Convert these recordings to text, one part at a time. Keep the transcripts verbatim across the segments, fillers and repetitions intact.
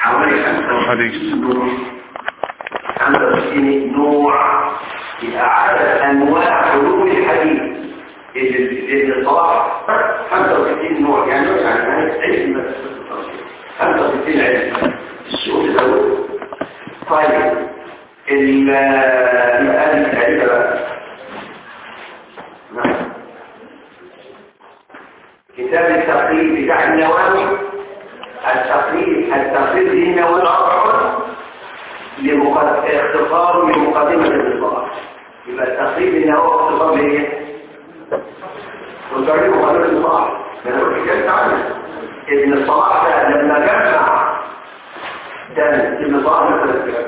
حوالي خمسة وستين نوع في أعادة أنواع علوم الحديث اللي الصلاح خمسة وستين نوع، يعني يعني علم خمسة وستين علم الشؤون الأول. طيب الآن الحديثة بقى كتاب التقريب بتاع النووي. التقريب التقريب للنووي لاختصار لمقدمة الإصلاح. يبقى التقريب للنووي اختصار ليه؟ وتقريب مقدمة الإصلاح. أنا قلت كده عنه ابن الصلاح ده لما جمع ده ابن الصلاح مثلا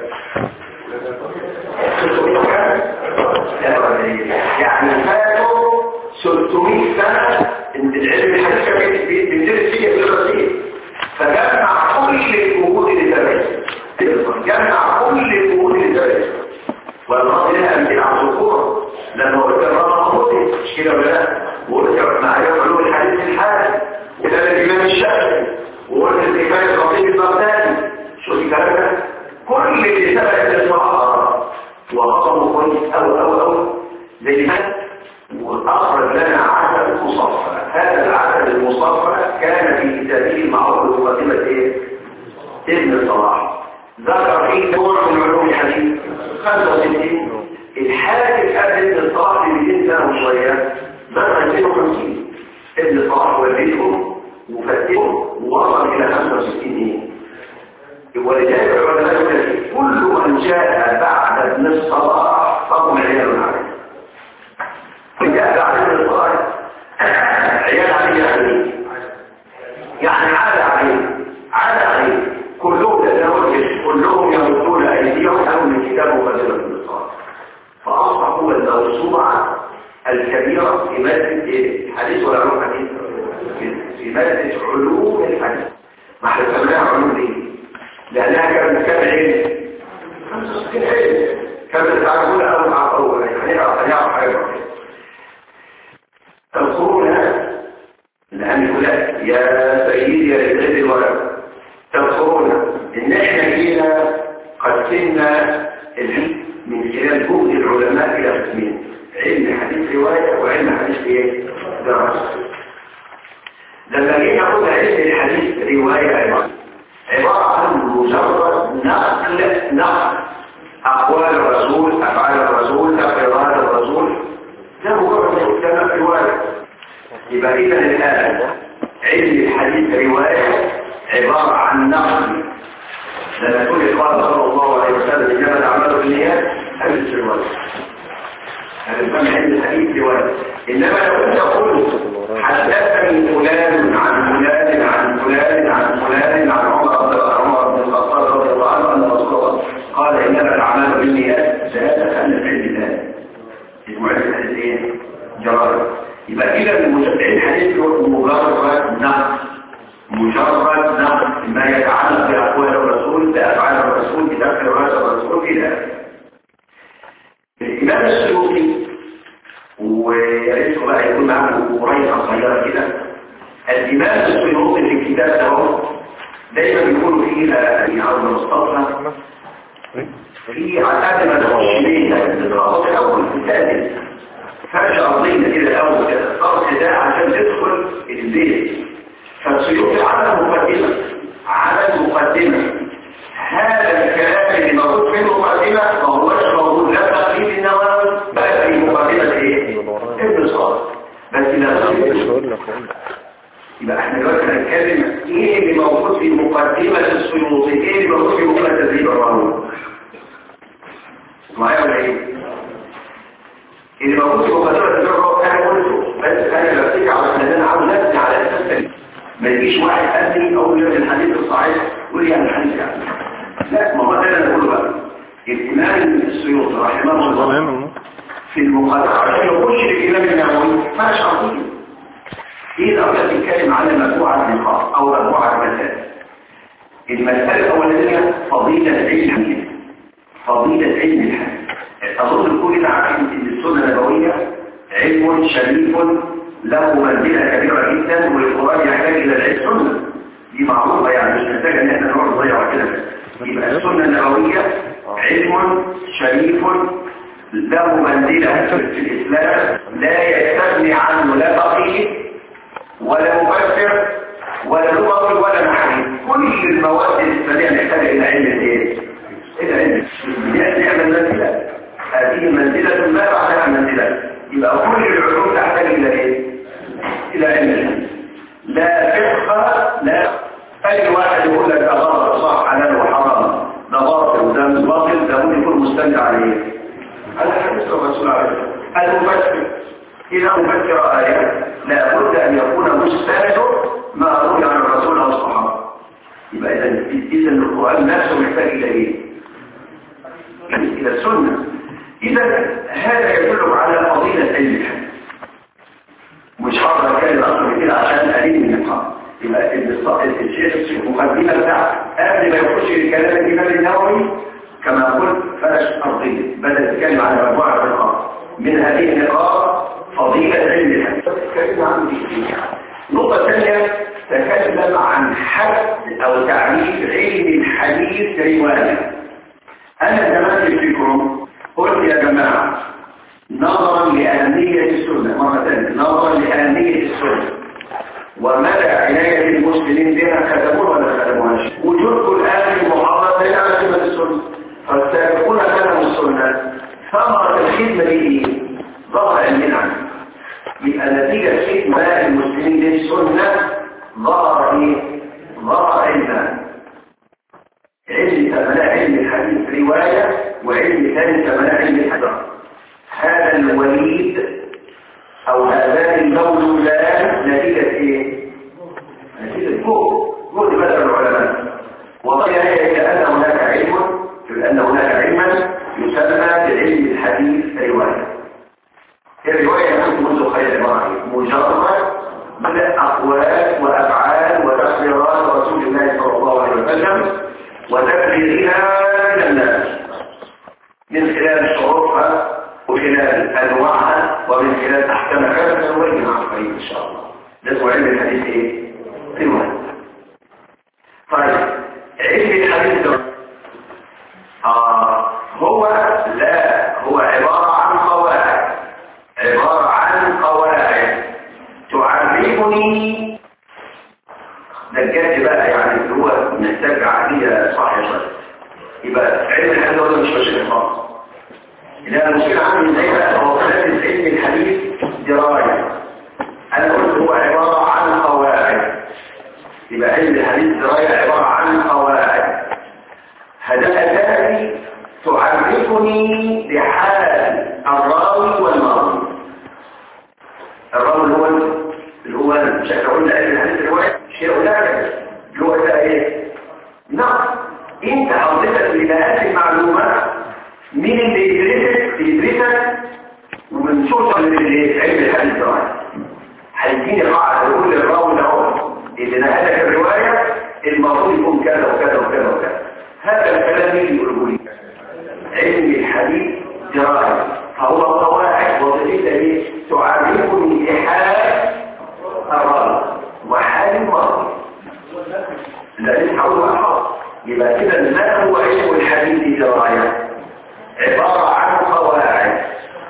يعني فاتوا ستمائة سنة ان العلم الحديث كان بيدرس فيه الدراسية، فجمع كل الوجود اللي درسها، جمع كل الوجود اللي درسها. والرد لها أمثلة على الذكور لما قلت الرد مهودي مش كده ولا لا؟ وقلت معرفة علوم الحديث الحالي وده الإمام الشافعي وقلت الإمام الخطيب البغدادي. شو الكلام ده؟ كل اللي سبق الإصلاح وأصله كويس أو أو أو زي ما وأخرج لنا عدد مصفى. هذا العدد المصفى كان في كتابه المعروف بمقدمة إيه؟ ابن الصلاح. ذكر فيه نوع من علوم الحديث خمسة وستين. الحاكم قبل ابن الصلاح ب مئتين سنة وشوية ذكر مئتين وخمسين. ابن الصلاح ولدهم وفتهم ووصل إلى خمسة وستين. ولذلك العلماء يقول كل من جاء بعد ابن الصلاح فهو عيال عليه. وجاء بعد ابن الصلاح عيال عليه يعني يعني عاد عليه عاد عليه كلهم تزوج كلهم يمدون ايديهم او من كتاب مقدمة ابن الصلاح. فاصبحوا الموسوعة الكبيرة في مادة الحديث ولا علوم الحديث في مادة علوم الحديث. ما احنا سميناها علوم ليه؟ لأنها كانت كم علم؟ خمسة وستين علم. كانت تعرفون أول عقوة يعني هنعرف حاجة تذكرونها الآن يقول يا سيدي يا سيدي الورق تذكرون إن إحنا جينا قسمنا العلم من خلال جهد العلماء إلى قسمين: علم حديث رواية وعلم حديث إيه؟ دراسة. لما جينا نقول علم الحديث رواية عبارة عبارة عن مجرد نقل نقل أقوال الرسول أفعال الرسول تقريرات الرسول. ده مجرد كلام رواية. يبقى إذا الآن علم الحديث رواية عبارة عن نقل. لما يقول قال صلى الله عليه وسلم إنما الأعمال بالنيات هذه الرواية. هذا يسمى علم الحديث رواية. إنما لو أنت قلت حدثني فلان عن فلان عن فلان عن فلان عن عمر بن الخطاب رضي الله عنه أن رسول الله قال إنما الأعمال بالنيات، فهذا كان العلم الآن اسمه علم الحديث إيه؟ جرائم. يبقى إذا المتابعين الحديث هو مجرد نقل مجرد نقل ما يتعلق بأقوال الرسول بأفعال الرسول بتقريرات الرسول كده. الإمام السيوطي وياريته بقى يكون معه قرية صغيرة كده. الإمام السيوطي في الكتاب ده دايما بيقولوا فيه يعني عرض مستطلع في عدد ما تخش ليه الإضافات الأول في الثالث فرش أرضية كده الأول كده الطرح ده عشان تدخل البيت. فالسيوطي عمل مقدمة عمل مقدمة هذا الكلام اللي موجود في المقدمة ما هوش موجود لا تقريب النووي بل في مقدمة ايه؟ ابن صالح. بس لا يبقى احنا دلوقتي هنتكلم ايه اللي موجود في مقدمة السيوطي، ايه اللي موجود في مقدمة تدريب الرهون معايا ولا ايه؟ اللي موجود في مقدمة تدريب الرهون انا قلته، بس انا بفتكر على ان انا عاوز نفسي على اساس ما يجيش واحد قال لي اقول له الحديث الصحيح يقول لي يعني الحديث يعني لا. ما هو ده اللي انا بقوله بقى. الامام السيوطي رحمه الله في المقدمة عشان يخش الامام النووي ما شرطيه ايه لو كانت تتكلم على مجموعه نقاط او مجموعه مسائل. المساله الاولانيه فضيله علم الحديث. فضيله علم الحديث اظن الكل ده عارفين ان السنه النبويه علم شريف له منزله كبيره جدا، والقران يحتاج الى العلم. سنه دي معروفه يعني مش محتاجه ان احنا نقعد نضيع وقتنا يبقى السنة النبوية علم شريف له منزلة في الإسلام لا يستغني عنه لا فقيه ولا مفسر ولا لغوي ولا محلي. كل المواد الإسلامية محتاجة إلى علم الايه؟ إلى علم يأتي منزلة، هذه منزلة ما بعدها منزلة. يبقى كل العلوم تحتاج إلى إيه؟ إلى علم. لا فقه لا أي واحد يقول لك غلط صح حلال وحرام ده باطل وده مش باطل ده ممكن يكون مستند عليه. هذا حديث الرسول عليه الصلاة والسلام. المفسر إذا مفسر آية لا بد أن يكون مستند ما روي عن الرسول أو الصحابة. يبقى إذا إذا القرآن نفسه محتاج إلى إيه؟ إلى السنة. إذا هذا يدل على فضيلة علم الحديث. مش هقدر أتكلم أكثر من كده عشان ألين من الحق. يبقى الشيخ المقدمة بتاعته قبل ما يخش الكلام الإمام النووي كما قلت فرش أرضية، بدأ يتكلم على مجموعة نقاط. من هذه النقاط فضيلة علم الحديث. تكلم عن نقطة ثانية تكلم عن حد أو تعريف علم الحديث رواية. أنا زمان فيكم قلت يا جماعة نظرا لأهمية السنة مرة ثانية نظرا لأهمية السنة ومدى عناية المسلمين بها خدموها ولا خدموهاش. وجودكم الآن في المحاضرة لا على خدمة السنة فالسابقون خدموا السنة ثمرة الخدمة دي ظهر علمنا. يبقى نتيجة خدمة المسلمين للسنة ظهر ايه؟ ظهر علما. علم ثمناء علم الحديث رواية وعلم ثاني ثمناء علم الحديث. هذا الوليد او هذان المولودان نتيجة ايه؟ نتيجة جهد جهد بدل العلماء. وضعنا هي كأن هناك علم لأن هناك علما يسمى بعلم الحديث رواية. الرواية منذ خير إبراهيم مجرد من أقوال وأفعال وتقريرات رسول الله صلى الله عليه وسلم وتبليغها إلى الناس من خلال شروطها وخلال أنواعها ومن خلال أحكامها سنوين عن قريب إن شاء الله. ده هو علم الحديث إيه؟ رواية. طيب علم الحديث ده آه هو لا هو عبارة عن قواعد عبارة عن قواعد تعرفني دجاج بقى يعني اللي هو محتاج عقلية صحيحة. يبقى علم الحديث ولا مش مشكلة خالص. إذا المشكلة عندي زي بقى هو علم الحديث دراية. أنا قلت هو عبارة عن قواعد. يبقى علم الحديث دراية عبارة عن قواعد. هذا أساسي تعرفني بحال الراوي والمروي. الراوي اللي هو اللي هو مش هقول علم الحديث الرواية شيء لا اللي هو ده ايه؟ نعم انت حضرتك اللي هذه المعلومات مين اللي يدرسك يدرسك ومن شوط اللي علم الحديث الرواية هيديني قاعدة يقول للراوي ده إذا نهلك الرواية المفروض يكون كذا وكذا وكذا وكذا. هذا الكلام اللي يقوله لي علم الحديث دراية فهو قواعد وظيفتها ايه؟ تعرفني بحال الراوي وحال المروي. لأن حول الأحراف يبقى كده ما هو علم الحديث دراية؟ عبارة عن قواعد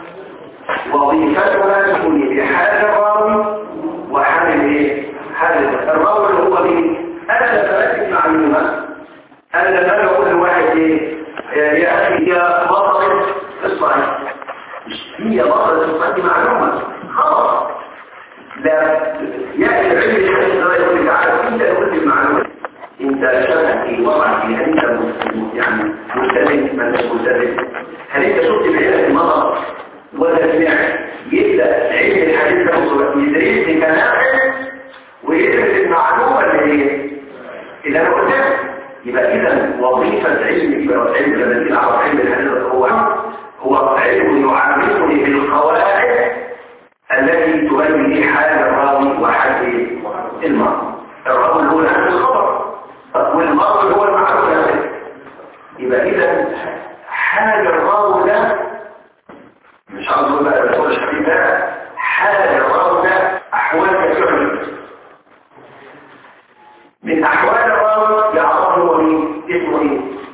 وظيفتها تكون بحال الراوي وحال ايه؟ حال الراوي اللي هو مين؟ أنا بمسك معلومة أنا لما أقول لواحد ايه؟ يا أخي هي بطلت الصحيح هي بطلت الصحيح معلومة خلاص لا يأتي العلم الحديث ده يقول لك عارف انت قلت المعلومة انت شبهك وضعك انت يعني مستند ما انت مستند. هل انت شفت بعينك المطر ولا سمعت؟ يبدا علم الحديث ده يدرس كناقل ويدرس المعلومه اللي هي اللي انا قلتها. يبقى اذا وظيفه علم يبقى علم الذي يعرف علم الحديث هو هو علم يعرفني بالقواعد التي تبين لي حال الراوي وحال المرء. الراوي هو الحديث الخبر والمرء هو المعروف. يبقى اذا حال الراوي ده مش عاوز اقول بقى الرسول الحبيب ده حال الراوي ده احوال كثيره من احوال الراوي يعرفه هو مين اسمه ايه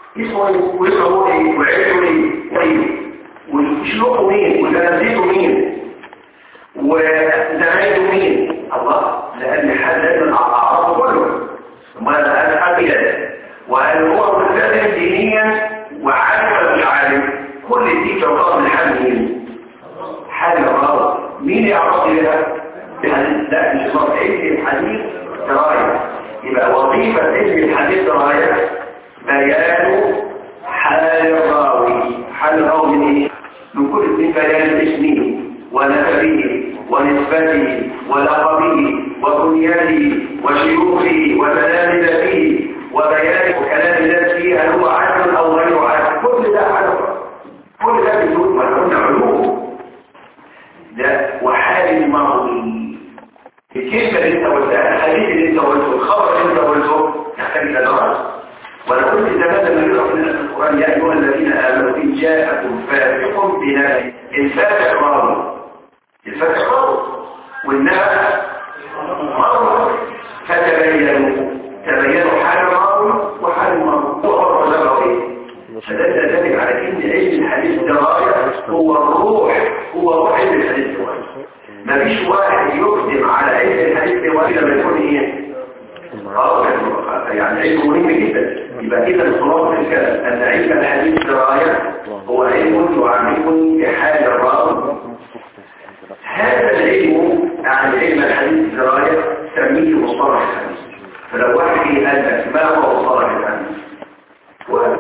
اسمه ايه واسمه ايه وعيله ايه طيب وشلوخه مين وتنزيته مين وزمايله مين الله لان حد لازم اعرفه كله ما انا حبيت وهل هو ملتزم دينيا وعالم مش عالم كل دي جواب من حل مين حل غلط مين يعرف لها لا مش صار علم الحديث درايه يبقى وظيفه علم الحديث درايه بيان حال الراوي حال الراوي من ايه من كل من بيان اسمه ونسبه ونسبته ولقبه وبنيانه وشيوخه وتلامذته وبيان كلام الناس فيه هل هو عدل او غير عدل كل ده عدل كل ده بدون ما قلنا علوم ده وحال الماضي الكلمه اللي انت قلتها الحديث اللي انت قلته الخبر اللي انت قلته يحتاج الى دراسه وانا قلت زمان لما يقرا لنا في القران يا ايها الذين امنوا ان جاءكم فاسق بنبأ الفاسق راوي الفاسق راوي والنبأ مرض فتبينوا تبينوا حال الراوي وحال المرض هو فرق الراوي فدل ذلك على ان علم الحديث درايه هو الروح هو روح علم الحديث درايه مفيش واحد يقدم على علم الحديث درايه لما يكون ايه يعني علم مهم جدا يبقى كده الخلاصه في الكلام ان علم الحديث درايه هو علم يعلمكم بحال الراوي هذا العلم يعني علم الحديث درايه سميه مصطلح الحديث فلو واحد يسالك ما هو مصطلح الحديث هو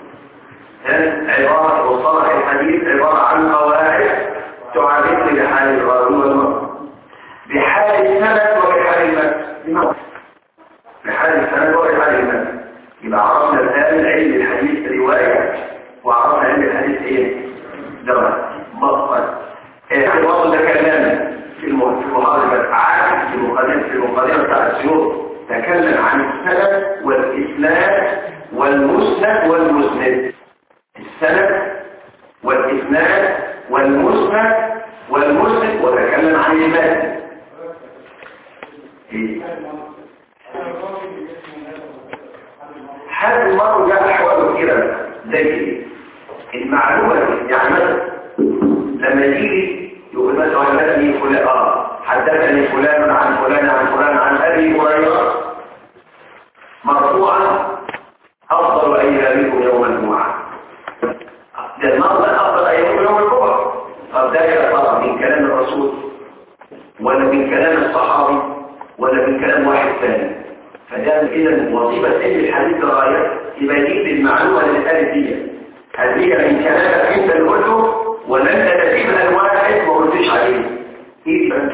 عباره مصطلح الحديث عباره عن قواعد تعرفني بحال الراوي والمرء بحال السند وبحال المتن بحال السند وبحال المتن يبقى عرفنا الآن علم الحديث رواية وعرفنا علم الحديث ايه دراية مصطلح الوصل ده كلام في المحاضرة عام في المقدمة في المقدمة بتاع السيوط تكلم عن السند والإسناد والمسند والمسند السند والإسناد والمسند والمسند وتكلم عن المتن ايه هذا المرء جاء أحواله كده زي المعلومة يعني مثلا لما يجي يقول مثلا حدثني فلان اه حدثني فلان عن فلان عن فلان عن أبي هريرة مرفوعا أفضل أيامكم يوم الجمعة ده المرضى أفضل أيامكم يوم الجمعة طب ده يا ترى من كلام الرسول ولا من كلام الصحابي ولا من كلام واحد ثاني فده إذا وظيفة علم الحديث دراية يبقى يجيب المعلومة اللي اتقالت دي هل هي من كلامك انت اللي قلته ولا انت تجيب الواحد ما قلتش عليه ايه بقى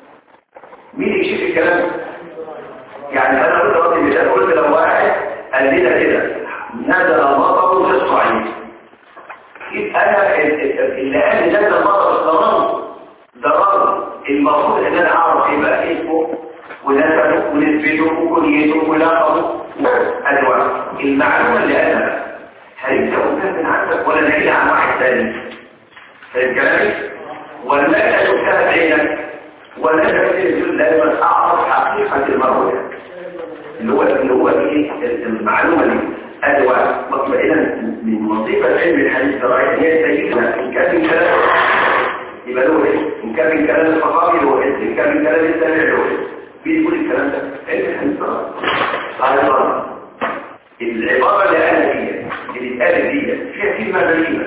مين يكشف الكلام يعني انا قلت رضي مثال قلت لو واحد قال لنا كده نزل المطر في الصعيد يبقى انا اللي قال لي نزل المطر ضرر ضرر المفروض ان انا اعرف ايه بقى اسمه ونسبه ونسبته وكنيته ولقبه انواع المعلومه اللي قالها هل انت قلتها من عندك ولا نقلها عن واحد ثاني فاهم كلامي ولا انت شفتها بعينك ولا انت بتقول لازم اعرف حقيقه المرء اللي هو اللي هو ايه المعلومه دي ادوات مطمئنه من وظيفه علم الحديث الدرايه هي تجيبها ان كان من كلام يبقى له ايه ان كان من كلام الصحابي هو ان كان من كلام التابعي هو بيقول الكلام ده علم الحديث الدرايه العباره اللي قالها دي اللي اتقالت دي فيها كلمه غريبه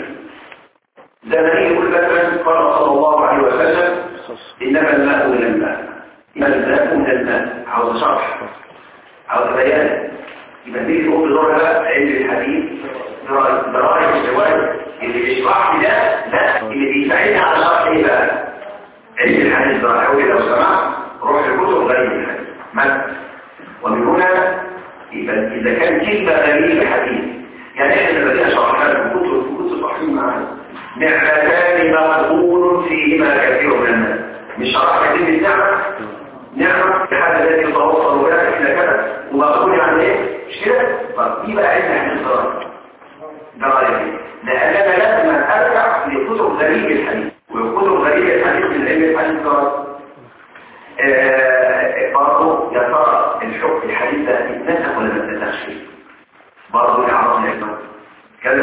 زمان يقول مثلا قال صلى الله عليه وسلم انما الماء من الماء انما الماء من الماء عاوز شرح عاوز بيان يبقى دي تقول بدورها بقى علم الحديث درايه الروايه اللي بيشرح لي ده لا اللي بيساعدني على شرح ايه بقى علم الحديث درايه لو سمحت روح الكتب غير الحديث مثلا ومن هنا يبقى اذا كان كلمه غريبه حديث يعني احنا لما بدينا شرحنا في الكتب في كتب صحيح معانا نعمتان مغبون فيهما كثير من الناس مش شرحنا كلمه نعمه نعمه الحاجه التي يتوصل لها الى كذا ومغبون يعني ايه مش كده طب دي بقى عايزه حديث درايه درايه لاننا لازم ارجع لكتب غريب الحديث وكتب غريب الحديث من علم الحديث درايه برضه يا ترى الحكم الحديث ده اتنسخ ولا ما اتنسخش برضه يعرف العلم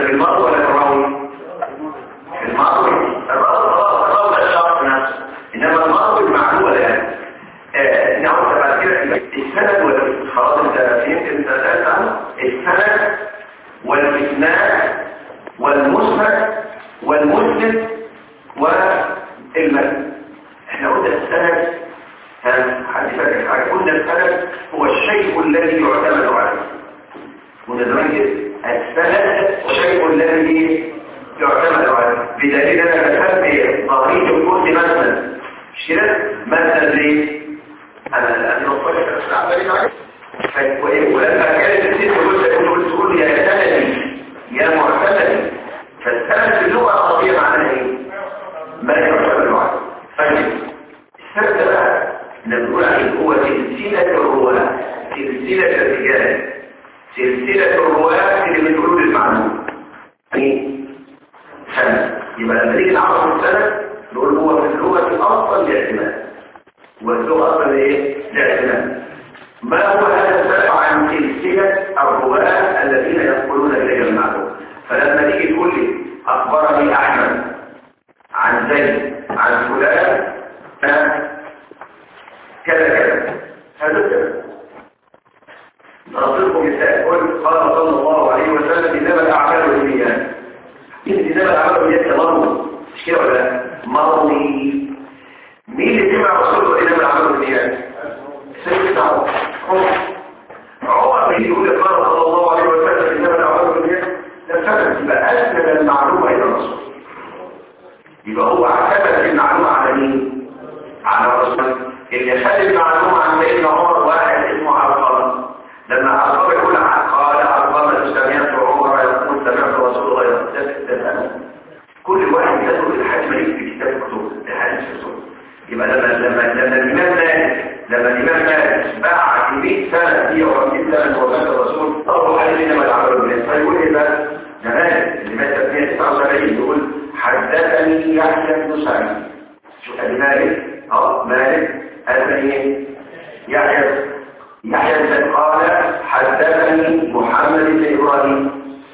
في المرء ولا في الراوي؟ في المرء. الراوي ده الشخص نفسه، انما المرء المعلومه الان. نعود بعد كده السند ولا خلاص انت فهمت انت سالت عنه. السند والاسناد والمسند والمسند والمتن. احنا قلنا السند، حد فاكر حاجه؟ قلنا السند هو الشيء الذي يعتمد عليه. ونزل السند الشيء الذي يعتمد عليه، بدليل انا بسمي ظهريه الكرسي مثلا مش كده؟ مثلا ليه؟ انا الان نصلي استعمالي معك ولما كانت الست قلت تقول يا سندي يا معتمدي. فالسند في اللغه العربيه معناها ايه؟ ما يعتمد عليه. طيب السند بقى نقول عليه هو سلسله الرواه، سلسله الرجال، سلسله الرواه اللي بتقول المعلومه ايه؟ سند. يبقى لما نيجي نعرف السند نقول هو في اللغه الاصل الاعتماد، واللغه اصلا ايه؟ الاعتماد. ما هو هذا السند؟ عن سلسله الرواه الذين ينقلون اليه المعلومه. فلما نيجي تقول لي اخبرني احمد عن زيد عن فلان كذا كذا، هذا كذا. نضرب مثال، قل قال صلى الله عليه وسلم انما الاعمال بالنيات. انما الاعمال بالنيات مرضي مش كده ولا مرضي؟ مين اللي سمع رسوله انما الاعمال بالنيات؟ سيدنا عمر. عمر بيقول قال صلى الله عليه وسلم انما الاعمال بالنيات، ده سبب يبقى اسند المعلومه الى الرسول. يبقى هو اعتمد المعلومه على مين؟ على الرسول. اللي خد المعلومه عن سيدنا عمر واحد اسمه علقمه. لما علقمه يقول قال علقمه سمعت عمر يقول سمعت رسول الله يقول، كل واحد يدخل الحديث مليء في كتاب كتب الحديث الرسول. يبقى لما لما لما الامام مالك لما الامام مالك بعد مئة سنه مئة وخمسين سنه من وفاه الرسول طلبوا عليه انما الاعمال بالنيات، فيقول ايه بقى؟ ده مالك اللي مات مئة وتسعة وسبعين يقول حدثني يحيى بن سعيد. شوف ادي مالك اه مالك قال ايه؟ يحيى يحيى قال حدثني محمد بن ابراهيم،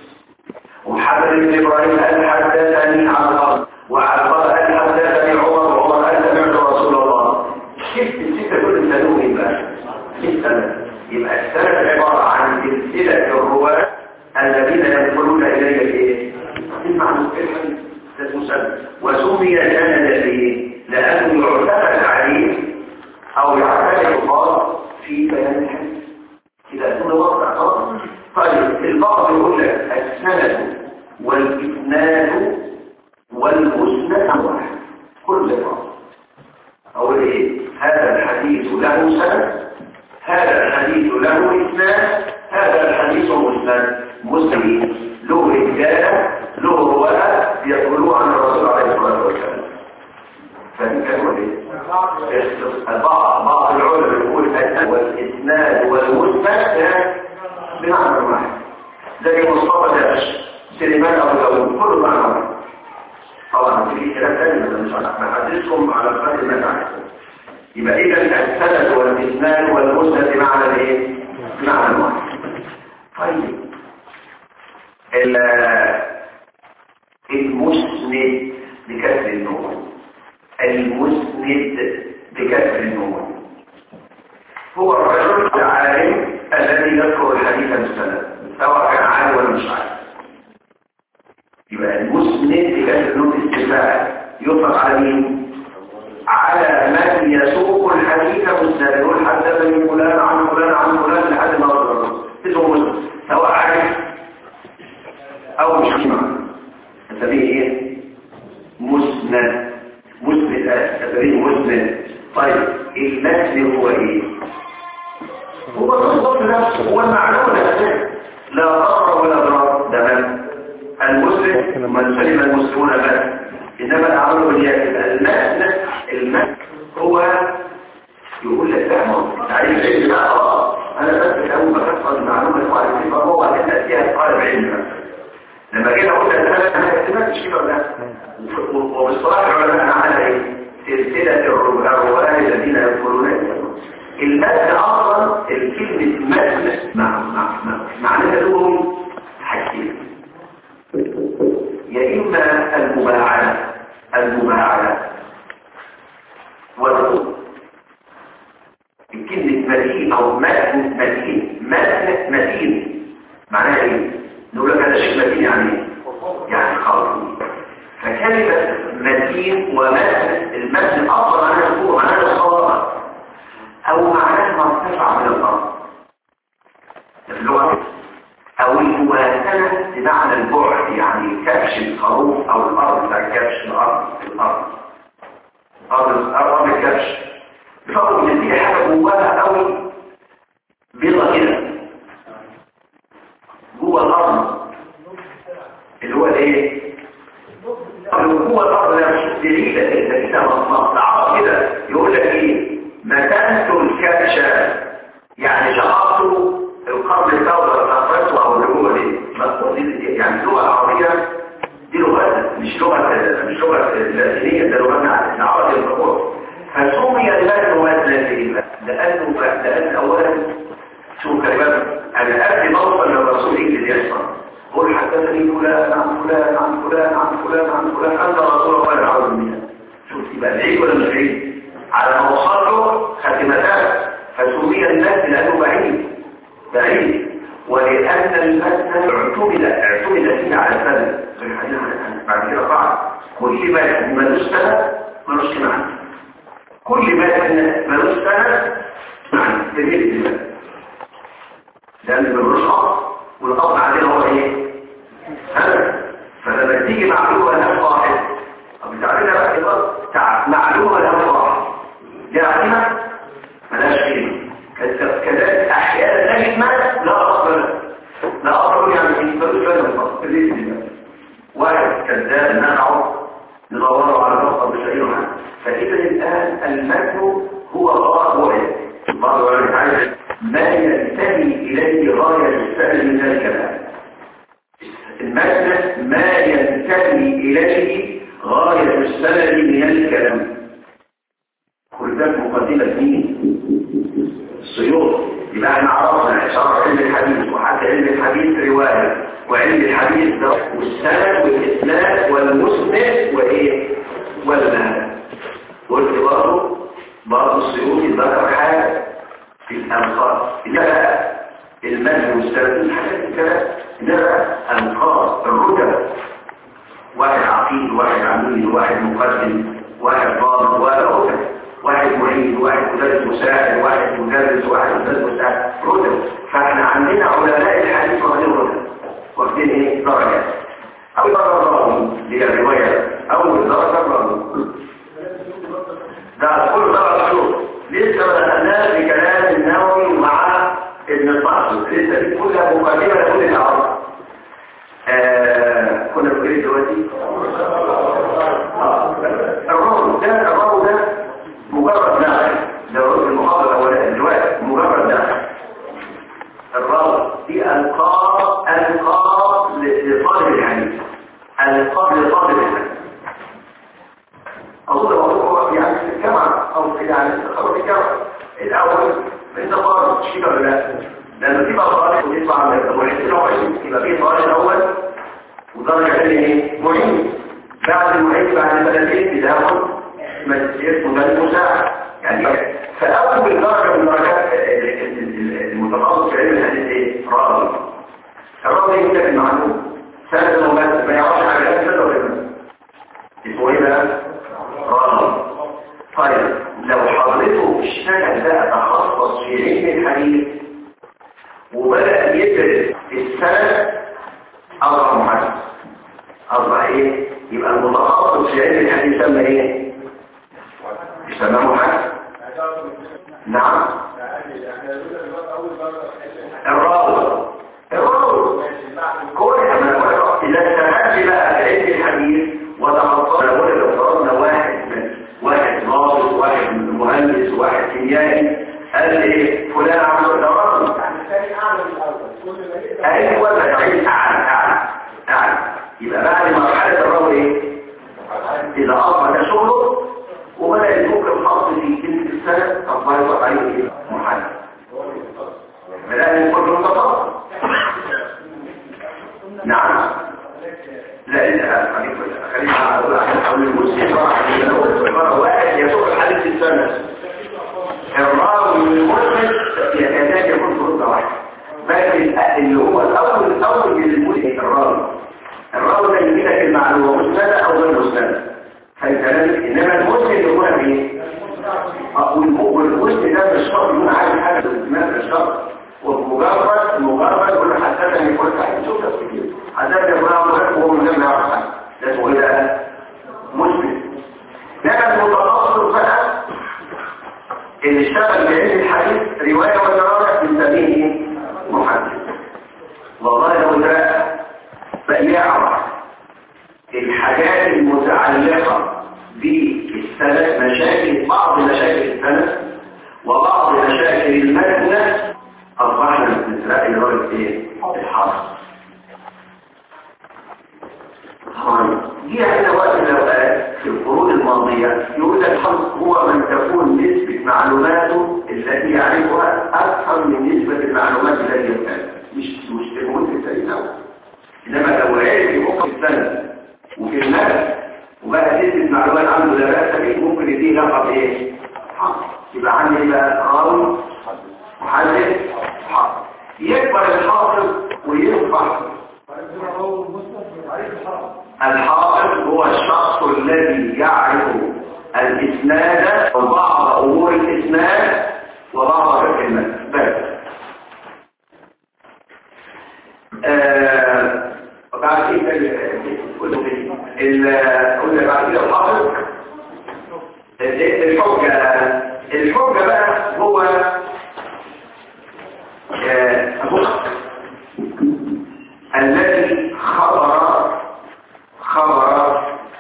ومحمد بن ابراهيم قال حدثني عن الارض، وعن الارض قال حدثني عمر، وعمر قال سمعت رسول الله. شفت السته دول التنوين بقى السنه. يبقى السنه عباره عن سلسله الرواه الذين ينقلون اليه الايه؟ المعنى الحديث المسلم. وسمي سندا ليه؟ لانه يعتمد عليه او يعتمد الخاص في بيان الحديث كده كل وقت خاص. طيب البعض يقول لك السند والاسناد والمسند واحد، كل بعض اقول ايه؟ هذا الحديث له سند، هذا الحديث له اسناد، هذا الحديث مسند. مسلم له رجاله له رواه يقولون عن الرسول عليه الصلاه والسلام. فدي كلمه ايه؟ البعض بعض العلماء يقول السند والاسناد والمسند بمعنى واحد، زي مصطفى داش سليمان ابو داوود كله معنى واحد. طبعا في كلام ثاني بس مش هحدثكم على الفرق ما تعرفون. يبقى اذا السند والاسناد والمسند بمعنى ايه؟ بمعنى واحد. طيب المسند بكسر النون، المسند بكسر النون هو الرجل العالم الذي يذكر الحديث بالسند سواء كان عالم ولا مش عالم. يبقى المسند بكسر النون استفاء يطلق على مين؟ على من يسوق الحديث مسند، يقول حدثني فلان عن فلان عن فلان لحد ما وصل اسمه مسند، سواء عالم او مش عالم نسميه ايه؟ مسند. مسند نسميه مسند. طيب المتن هو ايه؟ هو الصوت نفسه، هو المعلومه نفسها، لا ضرر ولا ضرر. تمام. المسلم من سلم المسلمون بس، انما الاعمال بالنيات. المتن المتن هو يقول لك لا تعريف علم بقى اه انا بس اول ما تحصل المعلومه القائمه فهو انت فيها طالب علم. لما جينا قلنا الثلاث انا كتبت مش كده ولا وبالصراحه العلماء على ايه؟ سلسله الرواه الذين يقولون المتن اصلا الكلمه متن مع مع معناها لغوي حاجتين. المباعدة والقوة. الكلمة مدين أو متن مدين، متن مدين معناها إيه؟ نقول لك هذا شيء مدين يعني إيه؟ يعني قوي. فكلمة متين ومتن، المتن أفضل عن القوة، معناها الصواب أو معناه مرتفع من الأرض في اللغة، أو الموازنة بمعنى البعد، يعني كبش الخروف أو الأرض بتاع كبش الأرض في الأرض أرض الأرض الكبش بفضل ان دي حاجه جواها قوي بيضه كده جوه الارض اللي هو الايه جوه الارض ده مش دليل ده كده مصنع كده يقول لك ايه مكانت الكبشه يعني شققته القرن الدوله الاخرته او اللي هو دي مقصود يعني اللغه العربيه دي لغه مش لغه مش لغه اللاتينيه ده لغه العربيه الفقهيه. فسمي المتن وزنا ليه؟ لأنه لأن أولا شو كلمات أنا قبل ما أوصل للرسول إيه اللي يحصل؟ قول حدثني فلان عن فلان عن فلان عن فلان عن فلان أنت رسول الله العظيم منها. شوف يبقى بعيد ولا مش بعيد؟ على ما وصل له ختمتان فسمي المتن لأنه بعيد بعيد ولأن المتن اعتمد اعتمد فيه على السند في الحديث بعد كده قاعد كل ما ملوش سند ملوش معنى كل ما ملوش سند معنى تجيب الدماغ لأن ملوش أصل والأصل علينا هو إيه؟ سند. فلما تيجي معلومة لها صاحب طب بتعرفها بقى كده معلومة لها صاحب دي عارفها ملهاش قيمة. كذلك أحيانا نجمة لا أصل لا أصل يعني ملوش سند تجيب الدماغ واحد كذاب نقعه ندوره على نقطة بشيء عنه. فإذا الآن المتن هو غاية بعض العلماء ما ينتهي إليه غاية السبب من الكلام. المتن ما ينتهي إليه غاية السبب من الكلام. كل ده مقدمة مين؟ السيوط. يبقى احنا عرفنا شرح علم الحديث وحتى علم الحديث رواية وعلم الحديث ده والسند والإسناد والمسند وإيه؟ والمعنى. قلت برضه برضه السيوطي ذكر حاجة في الأنقاض إنها المجد والسند حاجات الكلام إنها أنقاض الرتب واحد عقيد واحد عميد واحد مقدم واحد ضابط واحد رتب واحد معيد واحد مدرس مساعد واحد مدرس واحد مدرس مساعد رتب. فاحنا عندنا علماء الحديث واخدين رتب واخدين ايه درجات. أول درجة راوي اللي هي الرواية أول درجة راوي ده كل درجة شوف لسه ما دخلناش بكلام النووي مع ابن القاسم لسه دي كلها مقدمة لكل الأعراض. آه كنا بنقول دلوقتي اه الراوي ده الراوي ده مجرد ناقل ده المحاضرة الأولانية دلوقتي مجرد ناقل. الراوي دي ألقاب ألقاب لطالب الحديث ألقاب لطالب الحديث. أظن الموضوع يعني في الجامعة أو يعني تخرج الجامعة الأول أنت طالب تشتغل ولا لا؟ لما تبقى طالب وتطلع من المعيد الأول يبقى فيه طالب الأول ودرجة ثانية إيه؟ معيد. بعد المعيد بعد سنتين بتاخد ماجستير مدرس مساعد يعني. فأول درجة من درجات المتخصص في علم الحديث إيه؟ راوي. الراوي يمكن المعلومة سنة وما يعرفش حاجات سنة ولا اسمه إيه بقى؟ راوي. طيب لو حضرته اشتغل بقى تخصص في علم الحديث وبدأ يدرس السند أصبح محدث. أصبح إيه؟ يبقى المتخصص في علم الحديث يسمى إيه؟ يسمى محدث. نعم. الراوي الراوي كل ما إذا اشتغلت بقى في علم الحديث وتخصصنا ولا لو فرضنا واحد واحد ضابط واحد مهندس واحد كيميائي قال ايه فلان عمل دراسه ايوه ولا تعيش اعلى اعلى اعلى. يبقى بعد مرحله الراوي ايه اذا اصبح شغله وبدا يفك الخط في كلمه السنه اصبح يطلع عليه ايه محدد بدأ يكون متخصص. نعم لا لا خليك خلينا اقول عشان اقول المسلم انا قلت مره واحد يسوق الحديث السنه الراوي المسلم يكاد يكون فرصه واحده لكن اللي هو الاول الاول من المسلم الراوي الراوي ده يجي لك المعلومه مسنده او غير مسنده فالكلام انما المسلم يكون ايه والمسلم ده مش شرط يكون عارف حاجه في الاسماء مش شرط ومجرد مجرد يقول حتى يكون تحت شوف كتير حتى يكون عارف وهو من غير ما يعرف حاجه ده اسمه ايه ده مسلم لكن المتخصص بقى اللي اشتغل بعلم الحديث روايه ودرايه بنسميه محدث والله لو ده بقى يعرف الحاجات المتعلقه بالسند مشاكل بعض مشاكل السند وبعض مشاكل المتن اصبحنا نسرق الروايه ايه الحاصل طبعا دي هنا وقت من الاوقات في القرون الماضيه يقول لك هو من تكون نسبه معلوماته التي يعرفها اكثر من نسبه المعلومات التي يفهمها مش مش تكون في التاريخ انما لو عرف يبقى في السنه وفي المدى وبقى نسبه معلومات عنده لا باس به ممكن يديه لقب ايه حاضر يبقى عندي بقى راوي محدث حاضر يكبر الحافظ ويصبح الحافظ هو الشخص الذي يعرف الاسناد وبعض امور الاسناد وبعض الكلمات بس آه بعد كده قلنا بعد كده الحافظ الحجه الحجه بقى هو آه الذي خبر خبر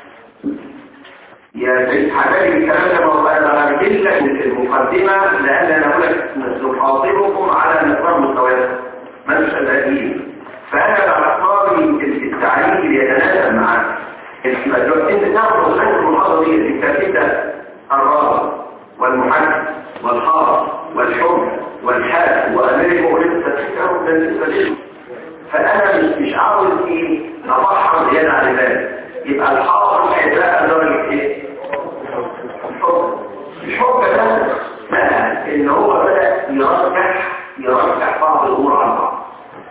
يا سيد حبايبي الكلام ده موضوع انا هجيب لك المقدمه لان انا اقول لك نخاطبكم على مقدار مستويات ما مش القديم فانا باختار التعليم اللي يتناسب معاك انت تاخد الخير المحاضره دي الترتيب ده الراوي والمحدث والحافظ والحكم والحاكم وامير المؤمنين تتفكروا بالنسبه لهم فانا مش مش عاوز ايه نبحر زياده عن ذلك يبقى الحافظ هيتبقى درجه ايه الحكم الحكم ده بقى ان هو بدا يرجح يرجح بعض الامور عن بعض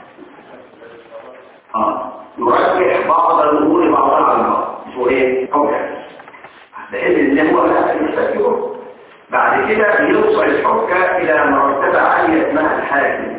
اه يرجح بعض الامور بعضها عن بعض اسمه ايه حكم لان ان هو لا يستفيده بعد كده يوصل الحكم الى مرتبه عاليه اسمها الحاكم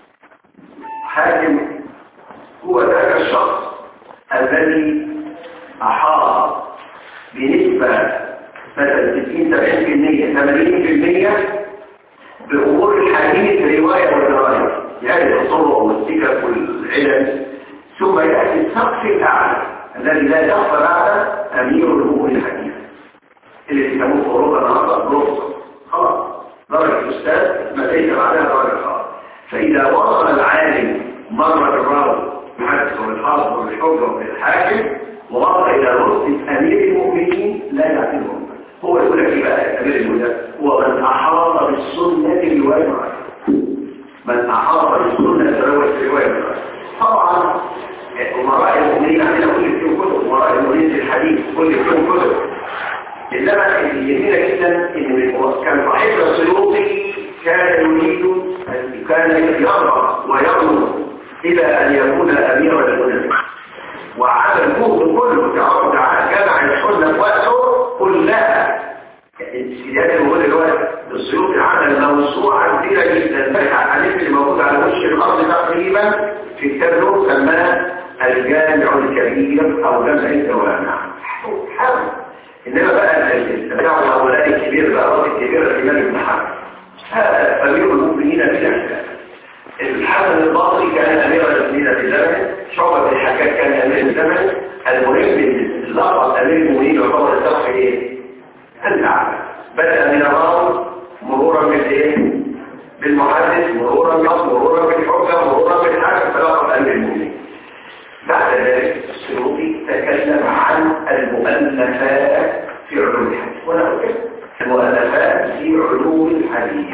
حاكم هو ذاك الشخص الذي أحاط بنسبة مثلا ستين سبعين بالمية ثمانين بالمية بأمور الحديث رواية ودراية يعني الطرق والسكك والعلم ثم يأتي السقف الأعلى الذي لا يخفى بعد أمير الأمور الحديث اللي يسموه في أوروبا النهارده بروفيسور خلاص درجة أستاذ ما ليس بعدها درجة خلاص فإذا وصل العالم مرة الراوي محدث والحافظ والحجة والحاكم ووصل إلى رتبة أمير المؤمنين لا يعتبرهم هو يقول لك إيه بقى أمير المؤمنين هو من أحاط بالسنة رواية معينة من أحاط بالسنة رواية طبعا أمراء المؤمنين عندنا كل فيهم كتب أمراء المؤمنين في الحديث كل فيهم كتب إنما الجميلة جدا إن كان صاحب السيوطي كان يريد كان يرغب ويرغب إلى أن يكون أمير المؤمنين وعلى الجهد كله تعرض على جمع السنة وقته كلها السيادة المؤمنين الوقت السيوطي عمل موسوعة كبيرة جدا الحديث اللي موجود على وش الأرض تقريبا في كتاب له سماه الجامع الكبير أو جمع الجوامع حاول إنما بقى التبع الأولاني الكبير بقى الراجل الكبير الإمام ابن حزم هذا أمير المؤمنين بلا شك الحسن البصري كان أمير المؤمنين في زمن شعبة بن الحجاج كان أمير الزمن المهم اللقب أمير المؤمنين يعتبر الصف إيه؟ الأعلى بدأ من الراوي مرورا بالإيه؟ بالمحدث مرورا مرورا بالحكم مرورا بالحاكم فلقب أمير المؤمنين بعد ذلك السيوطي تكلم عن المؤلفات في علوم الحديث ولا أقول المؤلفات في علوم الحديث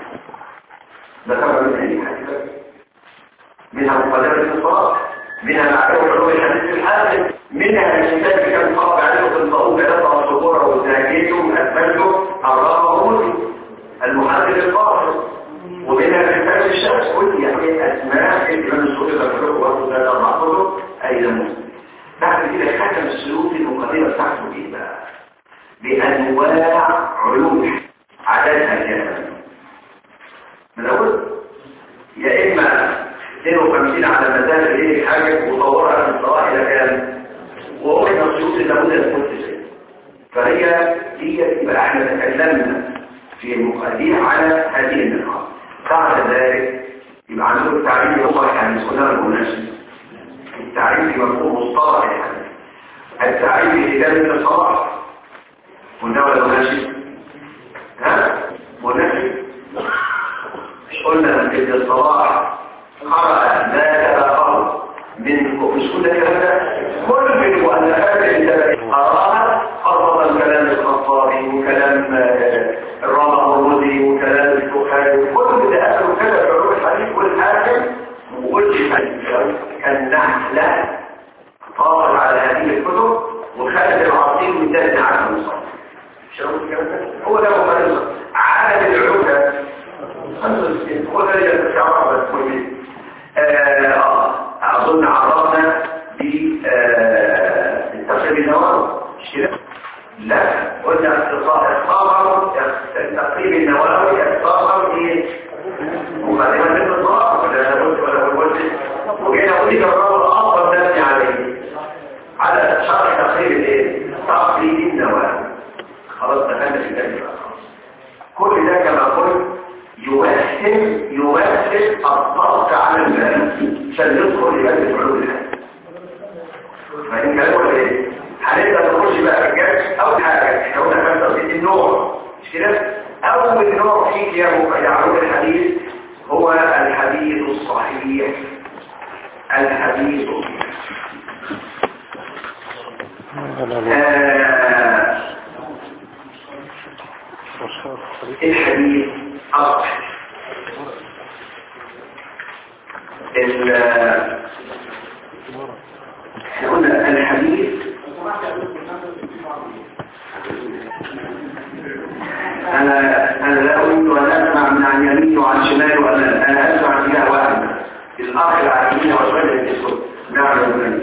ذكر من أي حديث منها مقدمة الصلاة منها معرفة علوم الحديث في الحادث ايه حاجه مطوره من الصلاح الى كام وهو المقصود اللي لابد ان تكون تسعين. فهي دي يبقى احنا تكلمنا في المقدمه على هذه النقاط. بعد ذلك يبقى عندنا التعريف هو الحديث قلنا المناسب، التعريف في مفهوم مصطلح الحديث، التعريف في كتاب الصلاح قلنا ولا مناسب؟ ها؟ مناسب؟ قلنا ان الصلاح قرأ ما تبعه من مش كل كلام كل المؤلفات اللي قرأها خاصة كلام الخطابي وكلام الرابع الرمزي وكلام البخاري وكل ده أثر كذا في علوم الحديث والحاكم وكل كان نحلة طابت على هذه الكتب وخالد العظيم والدين عنه المصنف. هو ده مقارنة عالم العلوم ده هو ده اللي يتشعر بالكل. أظن عرفنا بالتقريب النووي مش كده؟ لا قلنا اختصار التقريب النووي اختصار ايه؟ مقدمة النظام ولا لابد ولا لابد وجينا قلت الرجل الافضل نبني عليه على شرح تقريب الايه؟ تقريب النووي. خلاص دخلنا في الكلمة خلاص. كل ده كما قلت يمثل يمثل الضغط على الباب عشان يدخل لباب علوم الحديث. فإن كان ولا ايه؟ هنبدأ نخش بقى بالجد. أول حاجة احنا قلنا خمسة وستين النوع مش كده؟ أول نوع فيه يا علوم الحديث هو الحديث الصحيح. الحديث الصحيح آه الحديث الصحيح احنا قلنا الحديث انا انا لا اريد ان اسمع من عن يمين وعن شمال وانا انا اسمع فيها واحد الاخ على يمين وشمال الاسود نعم يا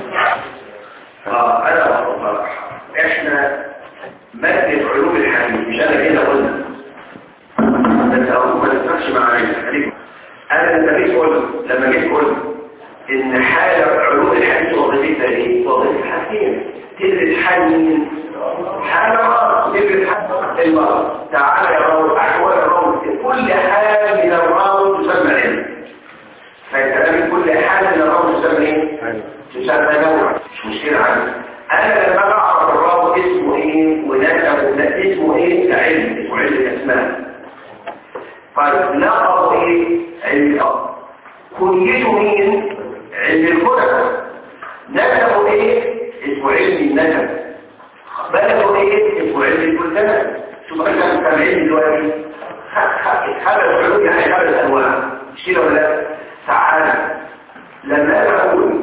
اه انا احنا مادة علوم الحديث مش انا كده قلنا بس اقول ما تسمعش معايا. انا لما جيت قلت لما جيت قلت ان حاله علوم الحديث وظيفتها ايه؟ وظيفه حاجتين تدرس حال مين؟ حاله مرض تدرس حال المرض. تعالى يا راوي احوال الراوي كل حال من الراوي تسمى علم. فالكلام كل حال من الراوي تسمى ايه؟ تسمى نوع مش مشكله عندي. انا لما بعرف الراوي اسمه ايه ونسبه اسمه ايه كعلم اسمه علم الاسماء. طيب لقبه ايه؟ علم الأرض. كنيته مين؟ علم الكتب. نسبه ايه؟ اسمه علم النسب. بلده ايه؟ اسمه علم البلدان. شوف احنا مستمعين دلوقتي خمس علوم يعني خمس انواع مش كده ولا لا؟ تعالى لما بقول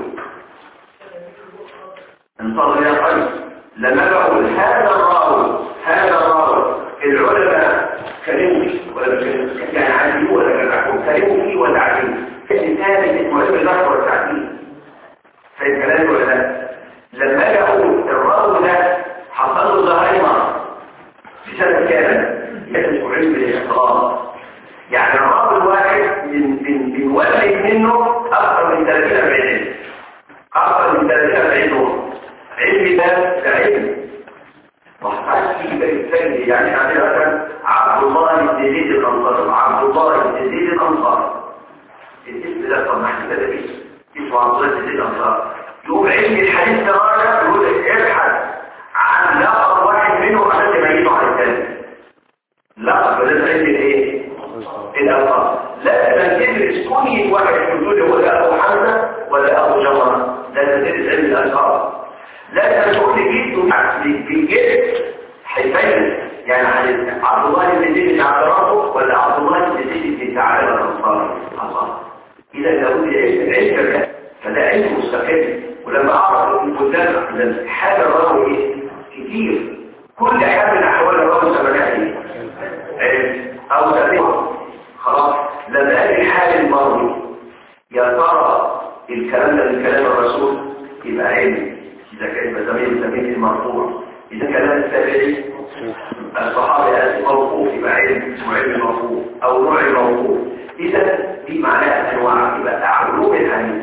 انتظر يا قلب لما بقول هذا الراوي هذا الراوي العلماء كلموا ولا يعني عادي ولا كلموا فيه ولا عادي الثاني اسمه علم النحو والتعديل في الكلام ولا لا؟ لما اجي اقول الراوي ده حصل له زهايمر في سنه كام؟ اسمه علم الاحترام. يعني الراوي الواحد من من بنولد منه اكثر من ثلاثين أربعين اكثر من ثلاثين أربعين نوع. علم ده ده علم محتاج فيه بالفعل. يعني عندنا مثلا عبد الله بن زيد الانصاري عبد الله بن زيد الانصاري الاسم ده طب نحن كده اسم اسمه عبد الله بن زيد الانصاري. يقوم علم الحديث ده راجع يقول ابحث عن لقب واحد منه عشان تميزه عن الثاني. لقب ده علم الايه؟ الالقاب. لا تدرس كل واحد يقول هو ده ابو حمزه ولا ابو جمره. لا تدرس علم الالقاب. لا تقول جيت بالجد حيثين يعني عبد الله بن زيد بن عبد ربه ولا عبد الله بن زيد بن تعالى الانصاري. الله اذا لابد علم العلم فده علم مستقل. ولما اعرف البلدان حال الراوي ايه كتير كل حال من احوال الراوي سمعناها ايه علم او تقريبا خلاص. لما اجي حال المروي يا ترى الكلام ده من كلام الرسول يبقى علم. إذا كان بزمين زمين المرفوع إذا كان التابعي الصحابي آسف موقوف يبقى علم اسمه علم المرفوع أو نوع المرفوع. إذا دي معناها أنواع يبقى علوم الحديث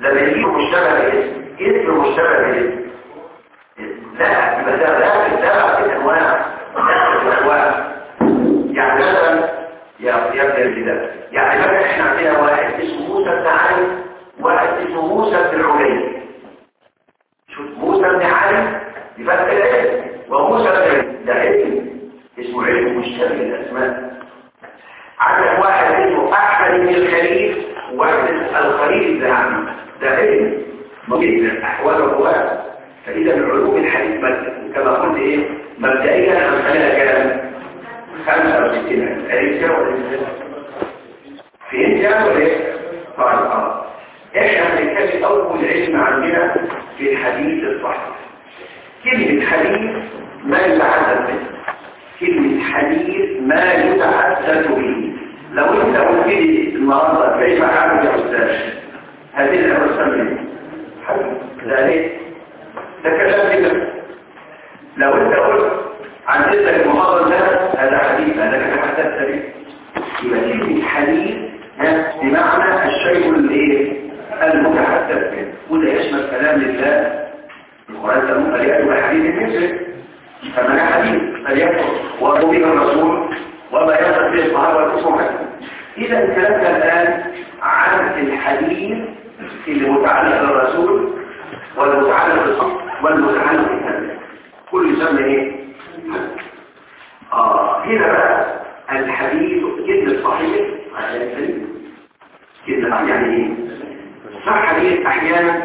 لما يجيب مشتبه باسم اسم مشتبه باسم لا يبقى ده لا ده في انواع لا انواع يعني مثلا يا يا ابن كده يعني مثلا احنا عندنا واحد اسمه موسى بن علي واحد اسمه موسى بن عبيد شوف موسى بن علي يبقى كده ايه وموسى بن ده علم اسمه علم مشتبه الاسماء عندك واحد اسمه احمد بن الخليل وواحد الخليل بن عمي ده علم مجد احوال الرواه فاذا من علوم الحديث كما قلت ايه مبدئيا هنخليها كلام خمسة وستين أليس ولا فهمت يعني ولا ايه؟ طبعا اه احنا هنتكلم اول علم عندنا في الحديث الصحيح كلمة حديث ما يتحدث به كلمة حديث ما يتحدث به لو انت قلت لي النهارده كيف اعمل يا استاذ هذه الأمر حديث ده ليه؟ ده كلام كده لو انت قلت عن جدك المحاضر ده هذا حديث هذا تحدثت به يبقى كلمة حديث بمعنى الشيء الايه المتحدث به وده يشمل كلام الله القرآن تقول فليأتوا بحديث مثله فمن حديث فليأتوا وأبو به الرسول وما يصل به الصحابة والأصول إذا الكلام الآن عن الحديث اللي متعلق بالرسول والمتعلق بالصحابة والمتعلق بالنبي كل يسمى ايه؟ اه هنا بقى الحديث كلمة صحيح عشان الكلمة كلمة يعني ايه؟ صح حديث احيانا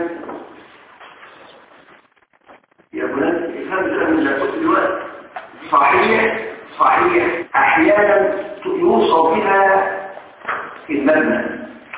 يا بنات افهم الكلام اللي قلت دلوقتي صحيح صحيح احيانا يوصف بها المبنى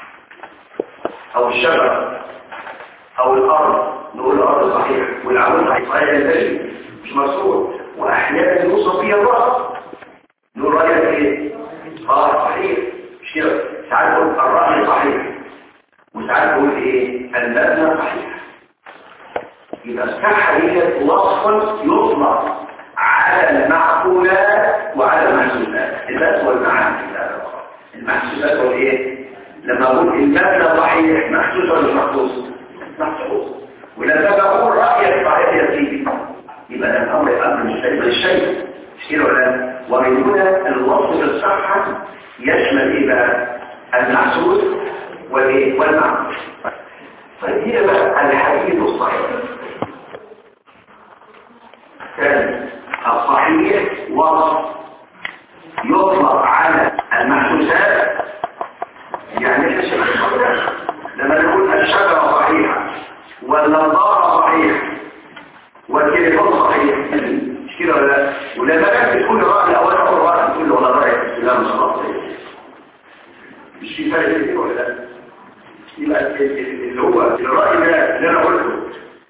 او الشجرة او الارض نقول الارض صحيح والعمود صحيح صحيح البشري مش مرسول واحيانا يوصف فيها الراس نقول رايك ايه اه صحيح مش كده ساعات نقول الراي صحيح وساعات نقول ايه المبنى صحيح يبقى الصحه هي وصفا يطلق على المعقولات وعلى المحسوسات البس والمعاني المحسوسات والايه لما اقول المبنى صحيح محسوس ولا مش محسوس محسوس ولما بقول رايك صحيح يا سيدي يبقى ده الامر الامر مش شيء بالشيء كتير ولا ومن هنا الوصف بالصحه يشمل ايه بقى المحسوس والايه والمعقول فهي بقى الحديث الصحيح كان الصحيح وصف يطلق على المحسوسات يعني ايش لما نقول الشجره صحيحه والنظاره صحيح والتليفون صحيح مش كده ولا لا ولما كانت تكون الراي الاول او الراي تقول له والله رايك لا مش غلط مش في فرق كبير ولا لا يبقى اللي هو الراي ده اللي انا قلته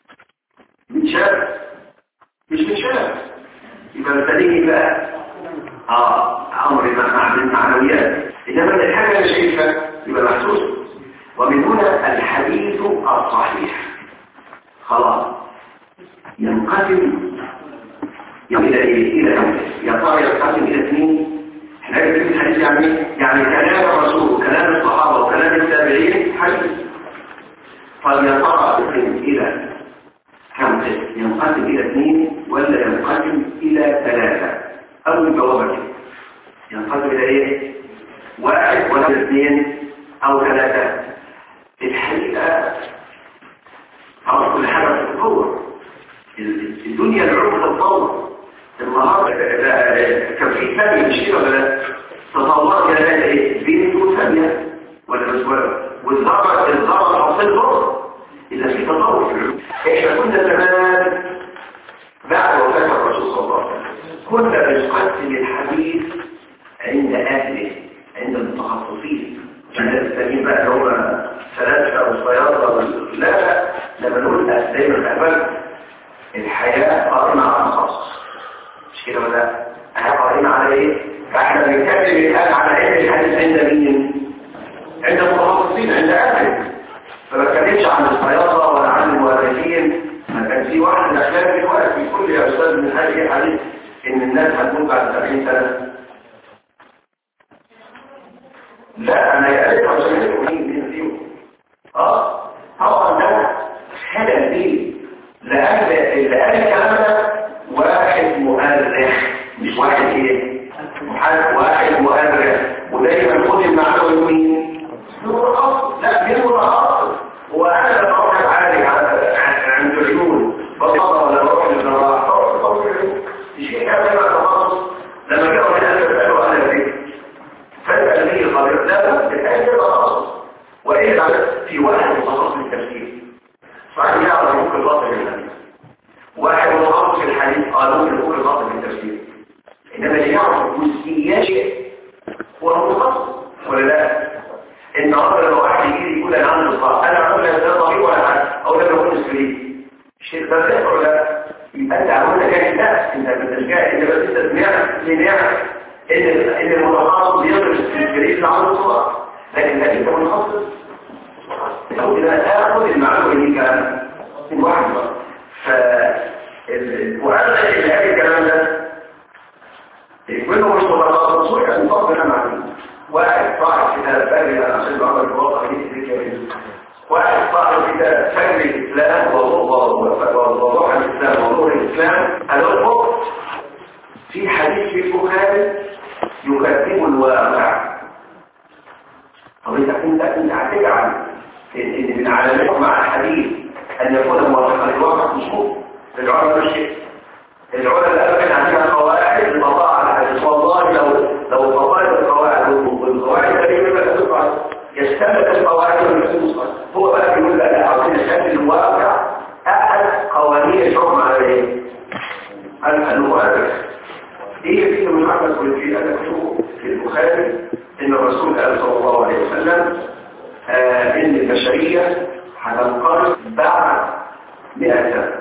متشاف مش متشاف يبقى التاريخ بقى اه امر المعنويات انما الحاجه اللي شايفها يبقى محسوس ومن هنا الحديث الصحيح خلاص ينقسم الى ايه الى يا ترى ينقسم الى اثنين احنا عرفنا الحديث يعني يعني كلام الرسول وكلام الصحابه وكلام التابعين حديث طب يا ترى ينقسم الى كم قسم ينقسم الى اثنين ولا ينقسم الى ثلاثه او الجواب ينقسم الى ايه واحد ولا اثنين او ثلاثه الحقيقه أو كل حاجه بتتطور الدنيا العمر تتطور النهارده كان في ثانيه مش كده ولا تطورت الى ايه بين ثانيه ولا اسبوع والذره الذره حصل ضرر اذا في تطور في العلوم احنا كنا زمان بعد وفاه الرسول صلى الله عليه وسلم كنا بنقسم الحديث عند اهله عند المتخصصين الناس التانيين بقى اللي هم فلاسفه وصيادله لا لما نقول دايما اقبل الحياه قائمه على الخاص مش كده ولا الحياه قائمه على ايه فاحنا بنتكلم الان على علم الحديث عند مين عند المتخصصين عند اهله فما بتكلمش عن الصيادله ولا عن المؤرخين ما كان في واحد من اخلاق الوقت بيقول يا استاذ من هذه الحديث ان الناس هتموت بعد سبعين سنه لا انا يا ريت عشان مين مين فيهم اه طبعا خلل ليه؟ لأن اللي قال الكلام ده واحد مؤرخ مش واحد ايه؟ واحد مؤرخ ودايما خد المعلومة مين؟ متخصص. لا مين متخصص؟ هو انا لما اروح اتعالج عند العيون بطلع ولا بروح للجراح شيء كده تخصص. لما جاءوا من أهل الفعل أهل الذكر فاسأل لي الخبير لا بس بحاجة تخصص وإلا في واحد متخصص في التفسير صحيح يعرف ممكن الباطل الحديث واحد متخصص في الحديث قالوا ممكن الباطل في التفسير إنما اللي يعرف جزئيات هو متخصص ولا لا؟ النهارده لو واحد يجي يقول انا عندي صح انا عامل ده طبيعي ولا حاجه او ده بكون سكرين الشيء ده بيحصل ولا لا؟ يبقى انت عملت كده لا انت بتشجع انت بس انت سمعت سمعت ان ان المتخصص بيدرس في السكرين اللي عنده صح لكن انت متخصص لو كده تاخد المعلومه دي كان من واحد بقى ف المؤرخ اللي قال الكلام ده يكونوا مش متخصص ويكون مطبقا معلومه واحد صاحب كتاب فجر عشان بعمل الواقع دي واحد صاحب كتاب فجر الإسلام ووضوح الإسلام وضوح الإسلام هذا الفقر في حديث في البخاري يكتب الواقع طب انت كنت انت هتجعل ان من علامات مع الحديث ان يكون موافقا للواقع مشهور العلماء مش كده العلماء اللي قالوا عندنا قواعد للقضاء على الحديث والله لو لو فضلت القواعد والقواعد الكريمه لا تطلع يستمد القواعد والنصوص هو بقى بيقول لا لا عاوزين نشكل الواقع احد قوانين الحكم على ايه؟ المؤرخ دي في من محمد كل في هذا في البخاري ان الرسول قال صلى الله عليه وسلم آه ان البشريه هتنقرض بعد مئة سنه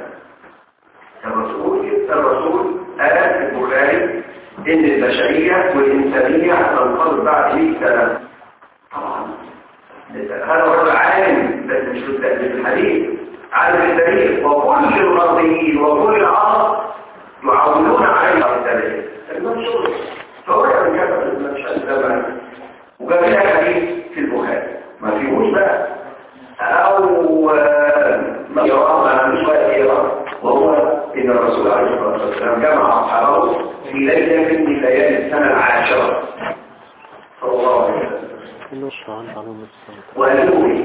الرسول الرسول قال في البخاري ان البشريه والانسانيه هتنقرض بعد مئة سنه طبعا هذا رجل عالم بس مش في الحديث عالم التاريخ وكل الغربيين وكل العرب يعولون عليه التاريخ المنشور فهو كان كتب المنشأ ده وجاب لها حديث في البخاري ما فيهوش بقى او ما يراه مش وقت يراه وهو ان الرسول عليه الصلاه والسلام جمع اصحابه في ليله من ليالي السنه العاشره صلى الله عليه وسلم وقالوا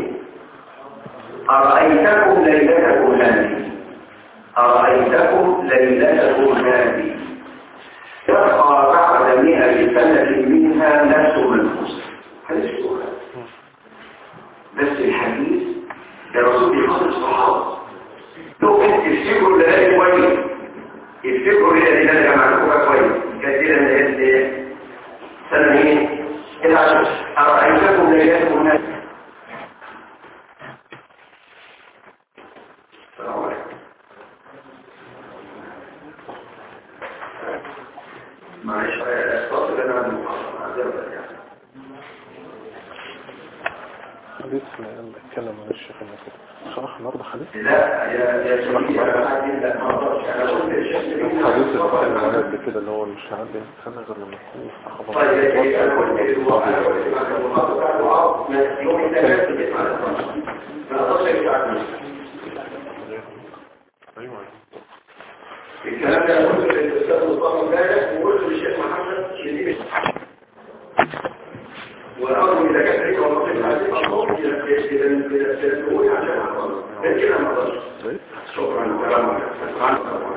أرأيتكم ليلتكم هذه أرأيتكم ليلتكم هذه يبقى بعد مئة سنة منها نفس منفوس حديث البخاري بس الحديث يا رسول يخاطب الصحابة لو انت تفتكروا الليالي كويس يفتكروا الليالي اللي انا جمعتكم كويس كثيرا من ايه سنة ايه العشر أرأيتكم ليلتكم هذه السلام عليكم معلش الأسباب اللي أنا عندي محاضرة عذرة يعني حديث نتكلم عن الشيخ المسيح شرح النهارده حديث؟ لا يا يا سيدي أنا عندي لا ما أقدرش أنا قلت الشيخ الحديث اللي بتكلم عليه قبل كده اللي هو مش هيعدي سنة غير لما يكون خبر طيب يا سيدي أنا قلت الوضع أنا قلت معك المحاضرة بتاعت الوعظ يوم الثلاث بتسمع الأسباب ما أقدرش أجيب أيوة الكلام ده قلت للأستاذ مصطفى امبارح وقلت للشيخ محمد شديد وأرجو إذا كانت هيك والله العظيم أطلب إلى التلفون عشان أعرض لكن أنا ما أقدرش شكرا السلام عليكم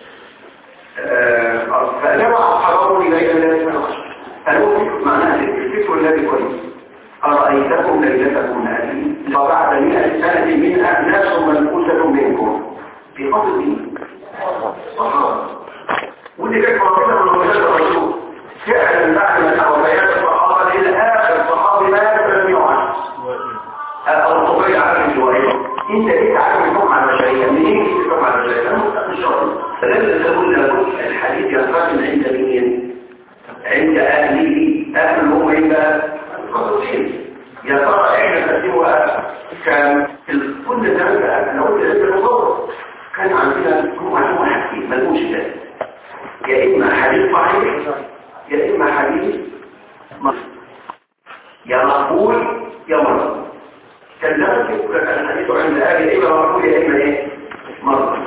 فجمع أصحابه إلى الذين قالوا معناها الفكر الذي كويس أرأيتكم ليلتكم هذه وبعد مئة سنة منها ناس منفوسة منكم في قصد دين صحابة ودي كانت مرتبة من رجال الرسول فعلا بعد ما توفيات الصحابة إلى آخر صحابي مات لم يعد الطبيعي عالم الجوائية انت ليه تعلم الحكم على البشرية منين جيت الحكم على البشرية؟ أنا مستقبل الشرعي فلازم تقول لكم الحديث ينقسم عند مين؟ عند أهله أهل هم إيه بقى؟ القصصين يا ترى إحنا نقسمها كان كل زمان بقى أنا قلت لازم نصور كان عندنا معلومة حاجتين ملهمش ذلك يا إما حديث صحيح يا إما حديث مصر يا مقبول يا مرض كان ذلك كان الحديث عند أهل إما مقبول يا اما ايه مردود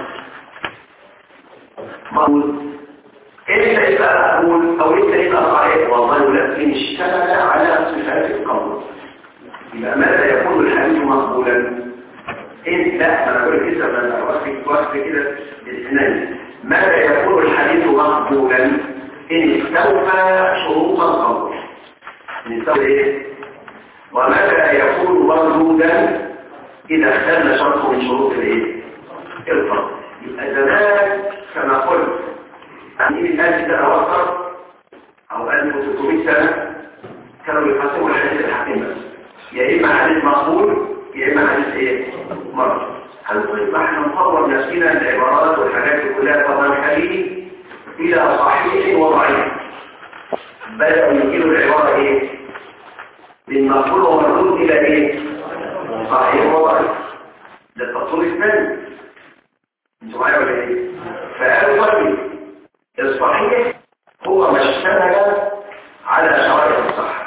مردود امتى يبقى مقبول او امتى يبقى صحيح؟ والله لكن اشتمل على صفات القبول. يبقى ماذا يكون الحديث مقبولا؟ إيه لا أنا أقول كده أنا وقفت وقفت كده الاثنين. ماذا يكون الحديث مقبولا؟ إن استوفى شروط القبول. إن استوفى إيه؟ وماذا يكون مردودا؟ إذا اختل شرط من شروط الإيه؟ القبول. يبقى زمان كما قلت يعني من ألف سنة وأكثر أو ألف وستمائة سنة كانوا يقسموا الحديث الحكيم بس. يا إما حديث مقبول يا إما حديث إيه؟ مرض. هنقول ما احنا نطور نفسنا العبارات والحاجات دي كلها طبعا الحديث إلى صحيح وضعيف. بدأوا يجيبوا العبارة إيه؟ من مقبول ومردود إلى إيه؟ صحيح وضعيف. ده التطور الثاني. انتوا معايا ولا إيه؟ فقالوا طيب الصحيح هو ما اشتمل على شرائط الصحة.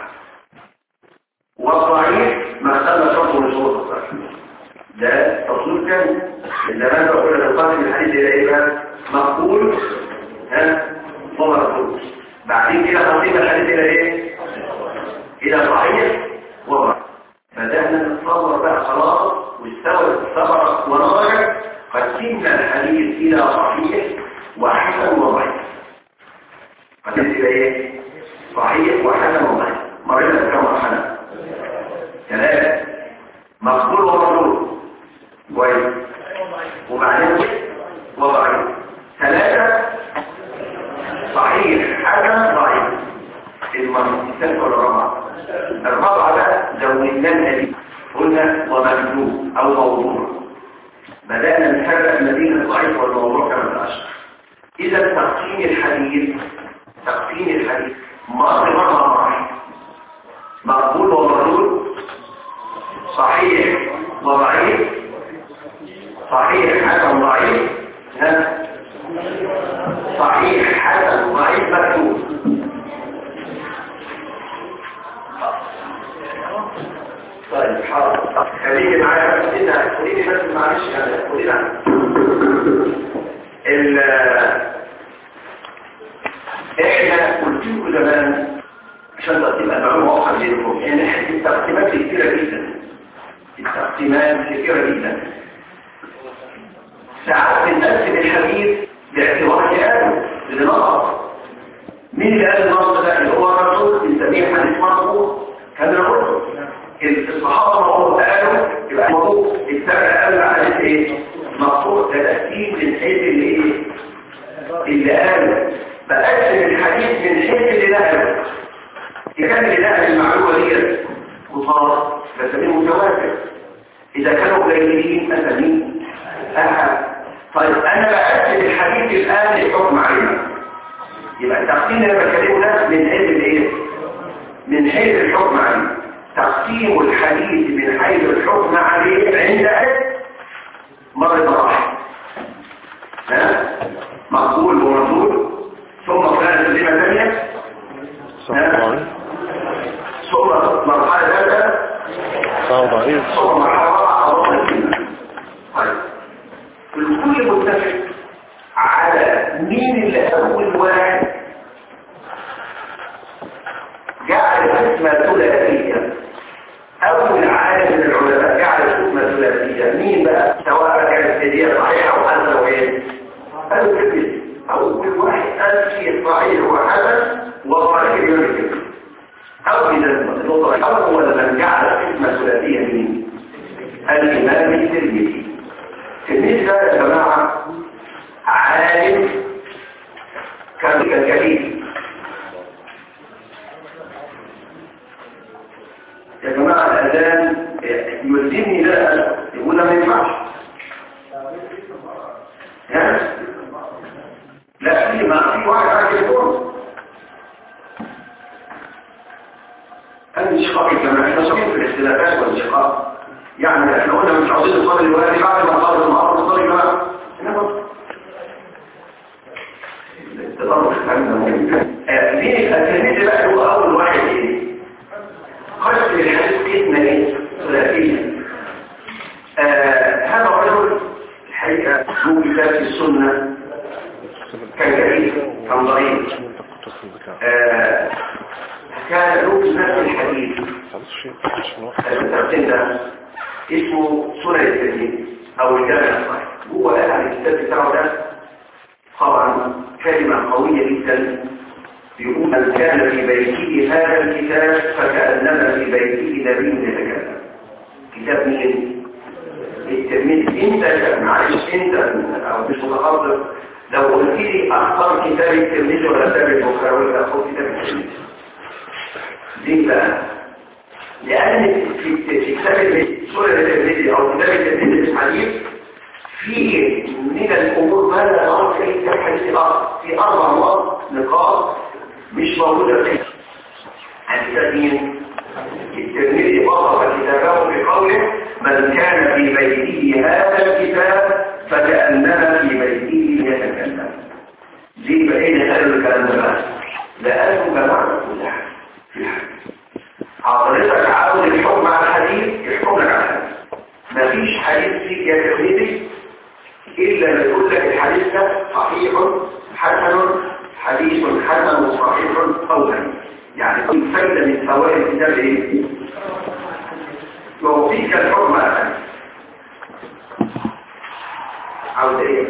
والضعيف ما اختل شرط من شروط الصحة. ده تصوير كان زمان بقول لك القاسم الحديث الى ايه بقى؟ مقبول ها ومردود. بعدين كده تقسيم الحديث الى ايه؟ الى صحيح وضعيف. بدأنا نتصور بقى خلاص واستوت ثمرة ونضجت قسمنا الحديث الى صحيح وحسن وضعيف. قسمت الى ايه؟ صحيح وحسن وضعيف. مرينا بكم مرحلة؟ ثلاثة مقبول ومردود كويس وبعدين وضعيف. ثلاثة صحيح حسن ضعيف. المرض الثالث ولا الرابعة؟ الرابعة بقى زودناها دي قلنا ومكذوب أو موضوع. بدأنا نفرق ما بين الضعيف والموضوع كما تأشر. إذا تقسيم الحديث تقسيم الحديث مر مرة واحدة مقبول ومردود صحيح وضعيف صحيح حسن ضعيف صحيح حسن ضعيف مكتوب. طيب حاضر خليكي معايا بس انت خليني بس معلش انا خلينا ال احنا قلت لكم زمان عشان تبقى المعلومه واضحه لكم ان التقسيمات كتيره جدا. التقسيمات كثيرة جدا. ساعات بنقسم الحديث باعتبار كلامه لنقص. مين اللي قال النص ده؟ اللي هو الرسول بنسميه حديث مرفوع. كان الرسول الصحابه مرفوع قالوا يبقى مرفوع. السبع قالوا حديث ايه؟ مرفوع. ده تقسيم من حيث اللي ايه؟ اللي قال. بقسم الحديث من حيث اللي نقله. كان اللي نقل المعلومه دي وصار بسميه متواتر. إذا كانوا قليلين أسميه أحد. طيب أنا بقسم الحديث الآن لحكم علينا. يبقى التقسيم اللي بكلمه ده من حيث الإيه؟ من حيث الحكم عليه. تقسيم الحديث من حيث الحكم عليه عند أحد مرة واحدة. ها؟ مقبول ومردود ثم فلان تسليمة ثانية. ثم مرحلة ثالثة ضعيف ثم مرحلة رابعة. طيب الكل متفق على مين اللي أول واحد جعل الحكمة ثلاثية. أول عالم من العلماء جعل الحكمة ثلاثية. مين بقى؟ سواء كانت هدية صحيحة أو حسنة وإيه؟ قالوا كده. أول واحد قال فيه صحيح وحسن وصحيح يرجع. أو إذا النظر أول من جعل الحكمة ثلاثية مين؟ الإمام الترمذي. الترمذي ده يا جماعة عالم كان كالجليل. يا جماعة الأذان يلزمني لا يقول ما ينفعش. لا في ما في واحد على التليفون. الانشقاق كما احنا صحيح في الاختلافات والانشقاق. يعني احنا قلنا مش عاوزين نقابل الوالد له كتاب في السنة كان كريم كان ضعيف آه كان له نفس الحديث الكتاب ده اسمه سنن الترمذي او الجامع الصحيح. هو قال عن الكتاب بتاعه ده طبعا كلمة قوية جدا، يقول من كان في بيته هذا الكتاب فكأنما في بيته نبي يتكلم. كتاب مين؟ الترمذي. انت معلش انت او مش متخصص لو قلت لي اختار كتاب الترمذي ولا كتاب البخاري ولا اختار كتاب الترمذي. ليه بقى؟ لان في كتاب سنن الترمذي او كتاب الترمذي الحديث فيه من الامور ما لا نعرف في كتاب حديث اخر، في اربع نقاط مش موجوده فيه. عن كتاب مين؟ الترمذي وصف كتابه بقوله من كان في بيته هذا الكتاب فكأنما في بيته يتكلم. ليه بقينا قالوا الكلام ده بقى؟ لأنه جماعة كل حاجة في الحديث. حضرتك عاوز الحكم على الحديث يحكم لك على الحديث. مفيش حديث فيك يا ترمذي إلا ما يقول لك الحديث ده صحيح حسن حديث حسن صحيح أو غير. يعني كل فايدة من فوائد الكتاب ايه؟ يعطيك الحكم على الحديث. عاوز ايه؟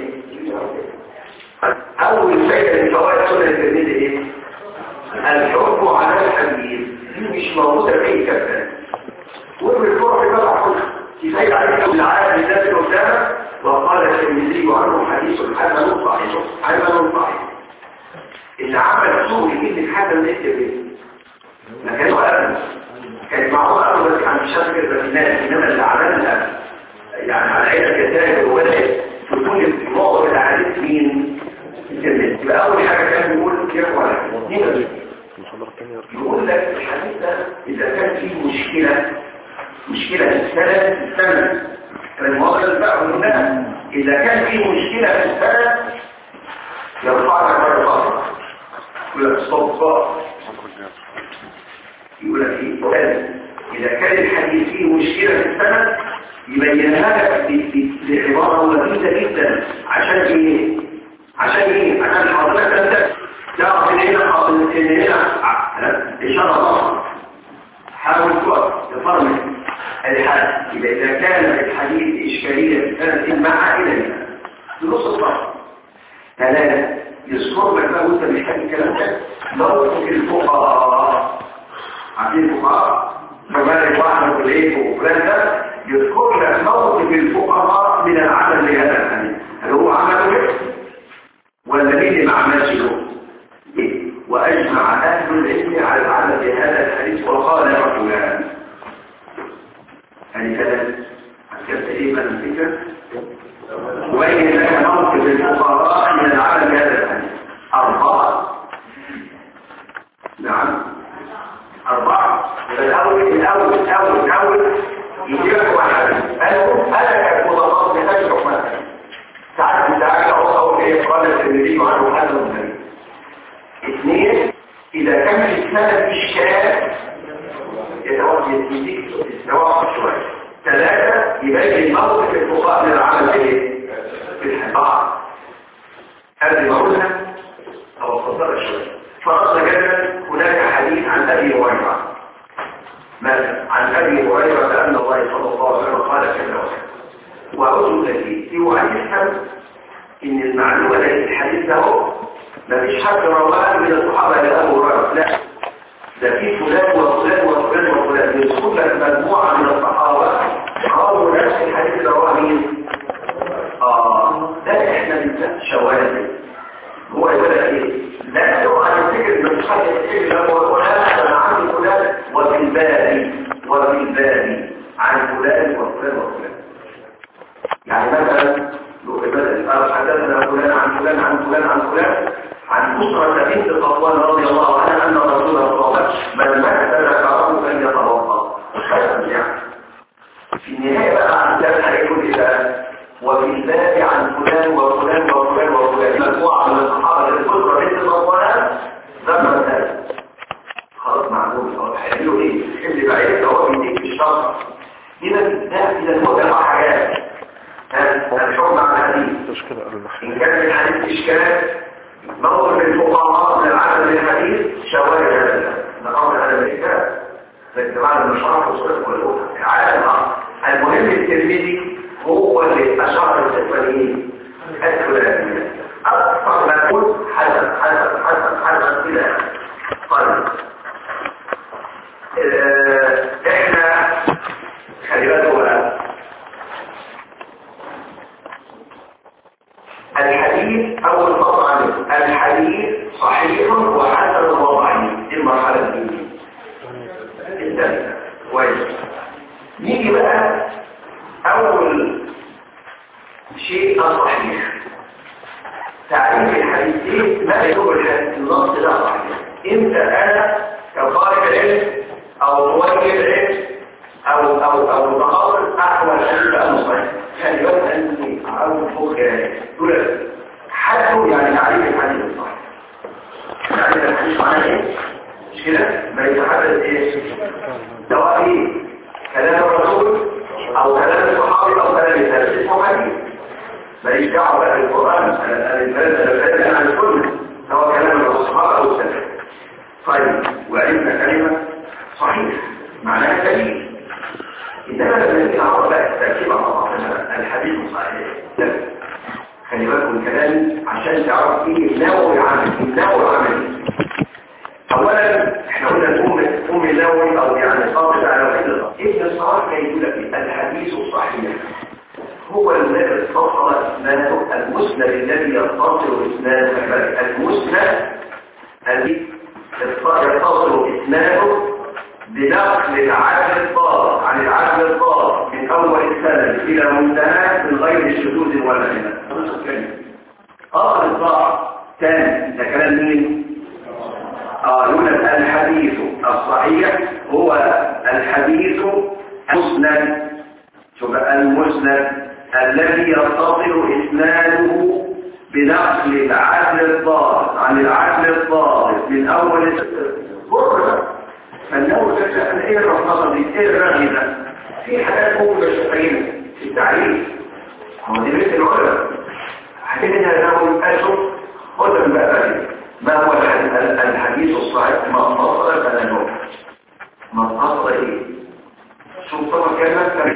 اول فايدة من فوائد سنن الترمذي ايه؟ الحكم على الحديث. دي مش موجودة في اي كتاب. والرفوع في بقى حكم كفاية عليك العالم الذي قدامك وقال الترمذي عنه حديث حسن صحيح حسن صحيح. اللي عمل سوء لكلمة حسن الترمذي ما كانوا أبدا، كانت معروفة أبدا بس عن الشركة الناس، إنما اللي عملها يعني على عيدة كتاب وولد في كل معظم العادات مين؟ الترمذي. يبقى أول حاجة كان بيقول يقوى على يقول لك الحديث ده إذا كان فيه مشكلة مشكلة في السنة السنة المواضع بقى منها إذا كان فيه مشكلة في السنة يرفع لك مرة أخرى يقول لك صوت صوت يقول لك ايه؟ إذا كان الحديث فيه مشكلة في السنة يبينها لك بعبارة لطيفة جدا. عشان ايه؟ عشان ايه؟ عشان حضرتك انت تعرف ان هنا ان هنا اشارة ضغط. حاول تفرمل الحديث. يبقى إذا كان الحديث إشكالية في السنة مع إلى في نص الصف. ثلاثة يذكر لك بقى وانت محتاج الكلام ده موقف الفقراء. عارفين الفقراء؟ فمالك واحد وليك وفلان ده يذكر لك موقف الفقراء من العمل لهذا الحديث. هل هو عمله ايه؟ ولا مين اللي ما عملش له؟ وأجمع أهل العلم على العمل بهذا الحديث وقال رجلان. يعني كذا أكدت إيه من الفكرة؟ وبين لك موقف الفقراء من العمل بهذا الحديث. أربعة. نعم أربعة. الأول الأول الأول الأول يجيبك واحد. أنا أنا كمضافات محتاج حكمات. ساعات ساعات أو أو إيه قال الترمذي عنه حسن النبي. اثنين إذا كان السند إشكال يتوقف يديك يتوقف شوية. ثلاثة يبين موقف الفقهاء من العمل إيه؟ في الحبار. هذه بقولها أو أفضلها شوية. فرضنا جدا هناك حديث عن أبي هريرة. ماذا؟ عن أبي هريرة أن الله صلى الله عليه وسلم قال كذا وكذا. وأقول لك يوعى يفهم إن المعلومة التي الحديث ده ما فيش حد رواه من الصحابة إلى أبو هريرة. لا، ده في فلان وفلان وفلان وفلان يذكر لك مجموعة من الصحابة رووا نفس الحديث اللي رواه مين؟ آه ده إحنا بنسميه شواذ. هو يقول لك إيه؟ لا تقع تفتكر من حد يفتكر هو فلان عن فلان وفي الباب وفي الباب عن فلان وفلان وفلان. يعني مثلا لو مثلا حدثنا فلان عن فلان عن فلان عن فلان عن أسرة بنت صفوان رضي الله عنها أن رسول الله صلى الله عليه وسلم من مكث ذكره فإن يتوضأ. يعني في النهاية بقى عن ذلك هيقول إذا وفي الباب عن فلان وفلان وفلان وفلان مجموعة من الصحابة للأسرة بنت صفوان ذكر ذلك. خلاص معلوم هو هيقولوا إيه؟ اللي بعيد هو بيديك في الشرط. إذا ده إذا هو جمع حاجات. الحكم على الحديث الإشكال إن المحلي كان في الحديث إشكال موقف الفقهاء للعدد الحديث شواهد هذا الأمر هذا الكتاب لاجتماع المشروع والصدق والأولى عالم المهم الترمذي هو اللي أشار السفريين الفلانية أكثر ما يقول حسن حسن حسن حسن إلى طيب إحنا خلي بالكم بقى الحديث أول خطأ عنه الحديث صحيح وحسن وضعيف دي المرحلة الثانية الثالثة كويس نيجي بقى أول شيء الصحيح تعريف الحديث ايه ما يدور الحديث النص ده صحيح امتى انا كطالب علم او طالب علم او او او متخصص احول الحديث بقى صحيح يعني يبقى اني اعرف فوق دول حدوا يعني تعريف الحديث الصحيح يعني الحديث معناه ايه مش كده ما يتحدث ايه سواء ايه كلام الرسول او كلام الصحابي او كلام التابعين اسمه حديث ماليش دعوه بقى بالقران انا عن السنه سواء كلام الصحابه او السلف طيب وعرفنا كلمه صحيح معناها دليل انما لما نيجي نعرف بقى التركيب على بعضنا الحديث الصحيح خلي بالكم الكلام عشان تعرف ايه نوع العمل النوع العملي اولا احنا قلنا الام ام النووي او يعني صادق على وحده ابن الصلاح كان يقول لك الحديث الصحيح هو الذي اتصل اسناده المسند الذي يتصل اسناده المسند الذي يتصل اسناده بنقل العدل الضار عن العدل الضار من اول السند الى منتهى من غير شذوذ ولا علم اصل الضار ثاني ده كلام مين قالوا الحديث الصحيح هو الحديث المسند شوف المسند الذي يتصل اسناده بنقل العدل الضابط عن العدل الضابط من اول الصفر فالنوع تسأل ايه الرفضه دي ايه الرغي ده في حاجات ممكن تشتغلنا في التعريف هو دي بيت العلماء حكينا انه اشوف قلنا بقى ما هو الحديث الصحيح ما اتصل بنا ما اتصل ايه شوف طبعا كلمه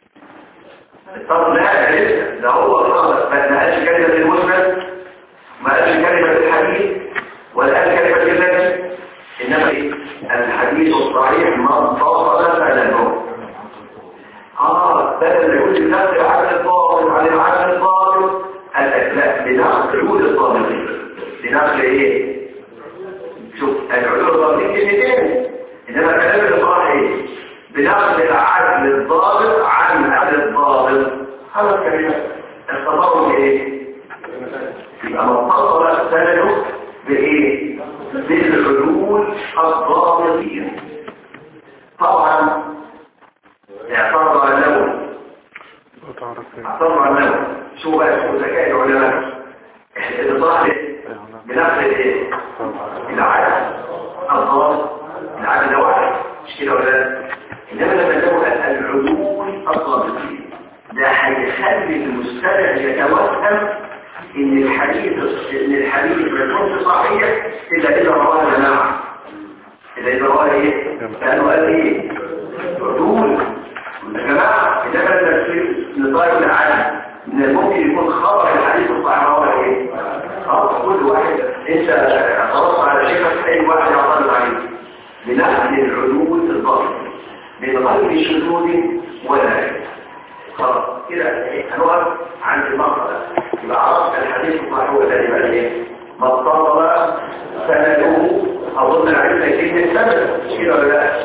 طب لا لسه ده هو خالص ما قالش كلمه المسند ما قالش كلمه الحديث ولا قال كلمه النبي انما ايه الحديث الصحيح ما اتصل بنا اه بدل يقول الناس العدل الضابط عن العدل الضابط لا بنقل عيون الضابطين بنقل ايه شوف العيون الضابطين كلمتين انما كلام الصحيح بنقل العدل الضابط عن العدل الضابط هذا الكلمه التضارب ايه يبقى متصل سنده بايه بالعيون الضابطين طبعا اعترض على اللون اعترض على اللون شو بقى شو ذكاء العلماء الاضافه بنفس الايه العدد الضابط العدد ده واحد مش كده ولا انما لما نقول العلوم الضابطين ده هيخلي المستمع يتوهم ان الحديث ان الحديث ما يكونش صحيح الا اذا رواه جماعه الا اذا رواه ايه لانه قال ايه عدول يا جماعه انما التفسير نطاق العدد من الممكن يكون خبر الحديث الصحيح هو ايه خلاص كل واحد انت خلاص على شيخك اي واحد يعترض عليه بنقل العدول الضابط من غير شذوذ ولا علم خلاص كده هنقف عند المقطع يبقى عرفت الحديث الصحيح هو الذي بقى ايه ما اتصل سنده اظن عرفنا كلمه سند كده ولا لا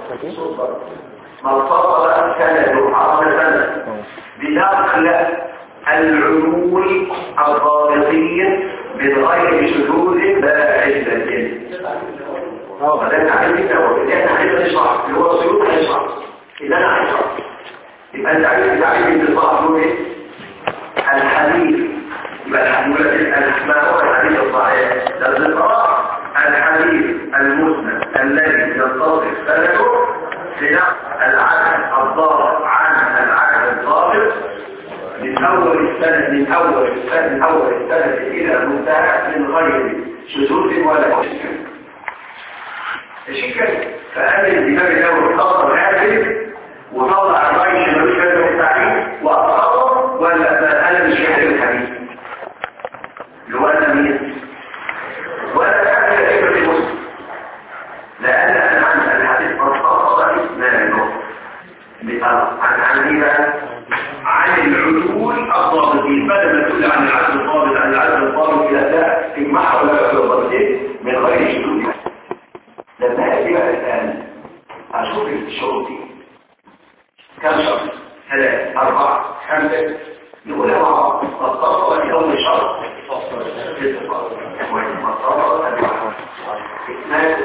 ما اتصل سنده عرفنا سند بنقل العلوم الضابطين من غير شذوذ ولا علة اه فده التعريف ده اللي احنا عايزين نشرح اللي هو سيوط هيشرح اللي انا عايز اشرح يبقى التعريف التعريف بالضبط هو ايه الحديث يبقى الحديث ما هو الحديث الصحيح ده بالضبط الحديث المسند الذي يتصل سنده بنقل العدل الضابط عن العدل الضابط من من اول السنه من اول السنه من اول السنه الى منتهى من غير شذوذ ولا مشكله. الشيء فقال الامام الاول خطر هذه وطلع الراي اللي ملوش لازمه التعليم واقراه ولا انا مش فاهم الحديث اللي هو انا مين ولا كان كلمه المسلم لان انا عن الحديث مرتبط باسنانه عن عن ايه عن العدول الضابطين بدل ما تقول عن العدل الضابط عن العدل الضابط الى ذا تجمعها ولا في الضابطين من غير شذوذ. لما اجي بقى الان اشوف الشروط دي كم شرط؟ ثلاث أربعة خمسة نقولها مع بعض. الطاقة في أول شرط والمطابقة إثنان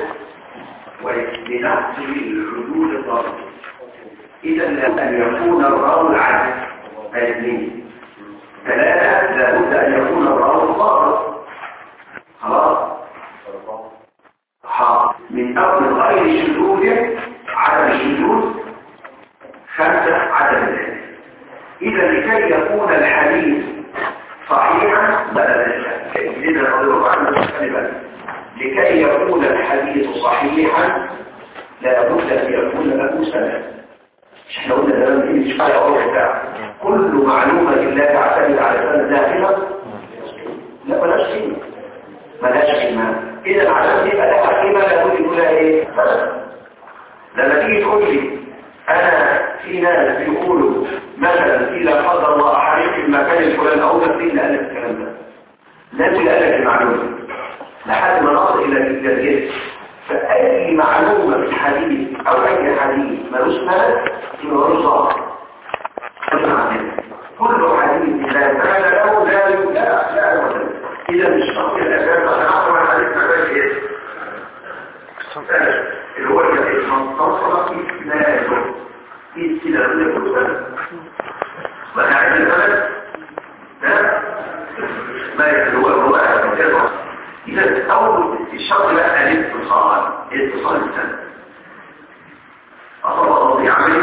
ولنقص العدول الضابط. إذا أن يكون الراوي العدل اثنين. ثلاثة لابد أن يكون الراوي الضابط. خلاص حاضر من أول غير شذوذ عدم الشذوذ. خمسة عدم ذلك. إذا لكي يكون الحديث صحيحا لكي يكون الحديث صحيحا لابد أن يكون له سند. احنا قلنا ده مش حاجة أوضح كل معلومة لا تعتمد على سند داخلة لا بلاش قيمة بلاش قيمة. إذا على دي بلاش قيمة لابد يقول ايه لما تيجي تقول لي أنا في ناس بيقولوا مثلا إذا قدر الله حريق المكان الفلاني أو تفصيل لألف الكلام ده لازم لألف المعلومة لحد ما نصل إلى الجزء. فأي معلومة في الحديث أو أي حديث ملوش سند ملوش ضابط. كل حديث إذا كان له لا لا لا مثلا إذا مش شرط الأساس أنا أعرف عن حديث مباشر إيه اللي هو الذي منتصر في إسناده في إسناده الكتاب وأنا عايز البلد ده ما هو الرواية الكتاب. إذا أول الشرط بقى الاتصال اتصال السنة أصلا الله يعمل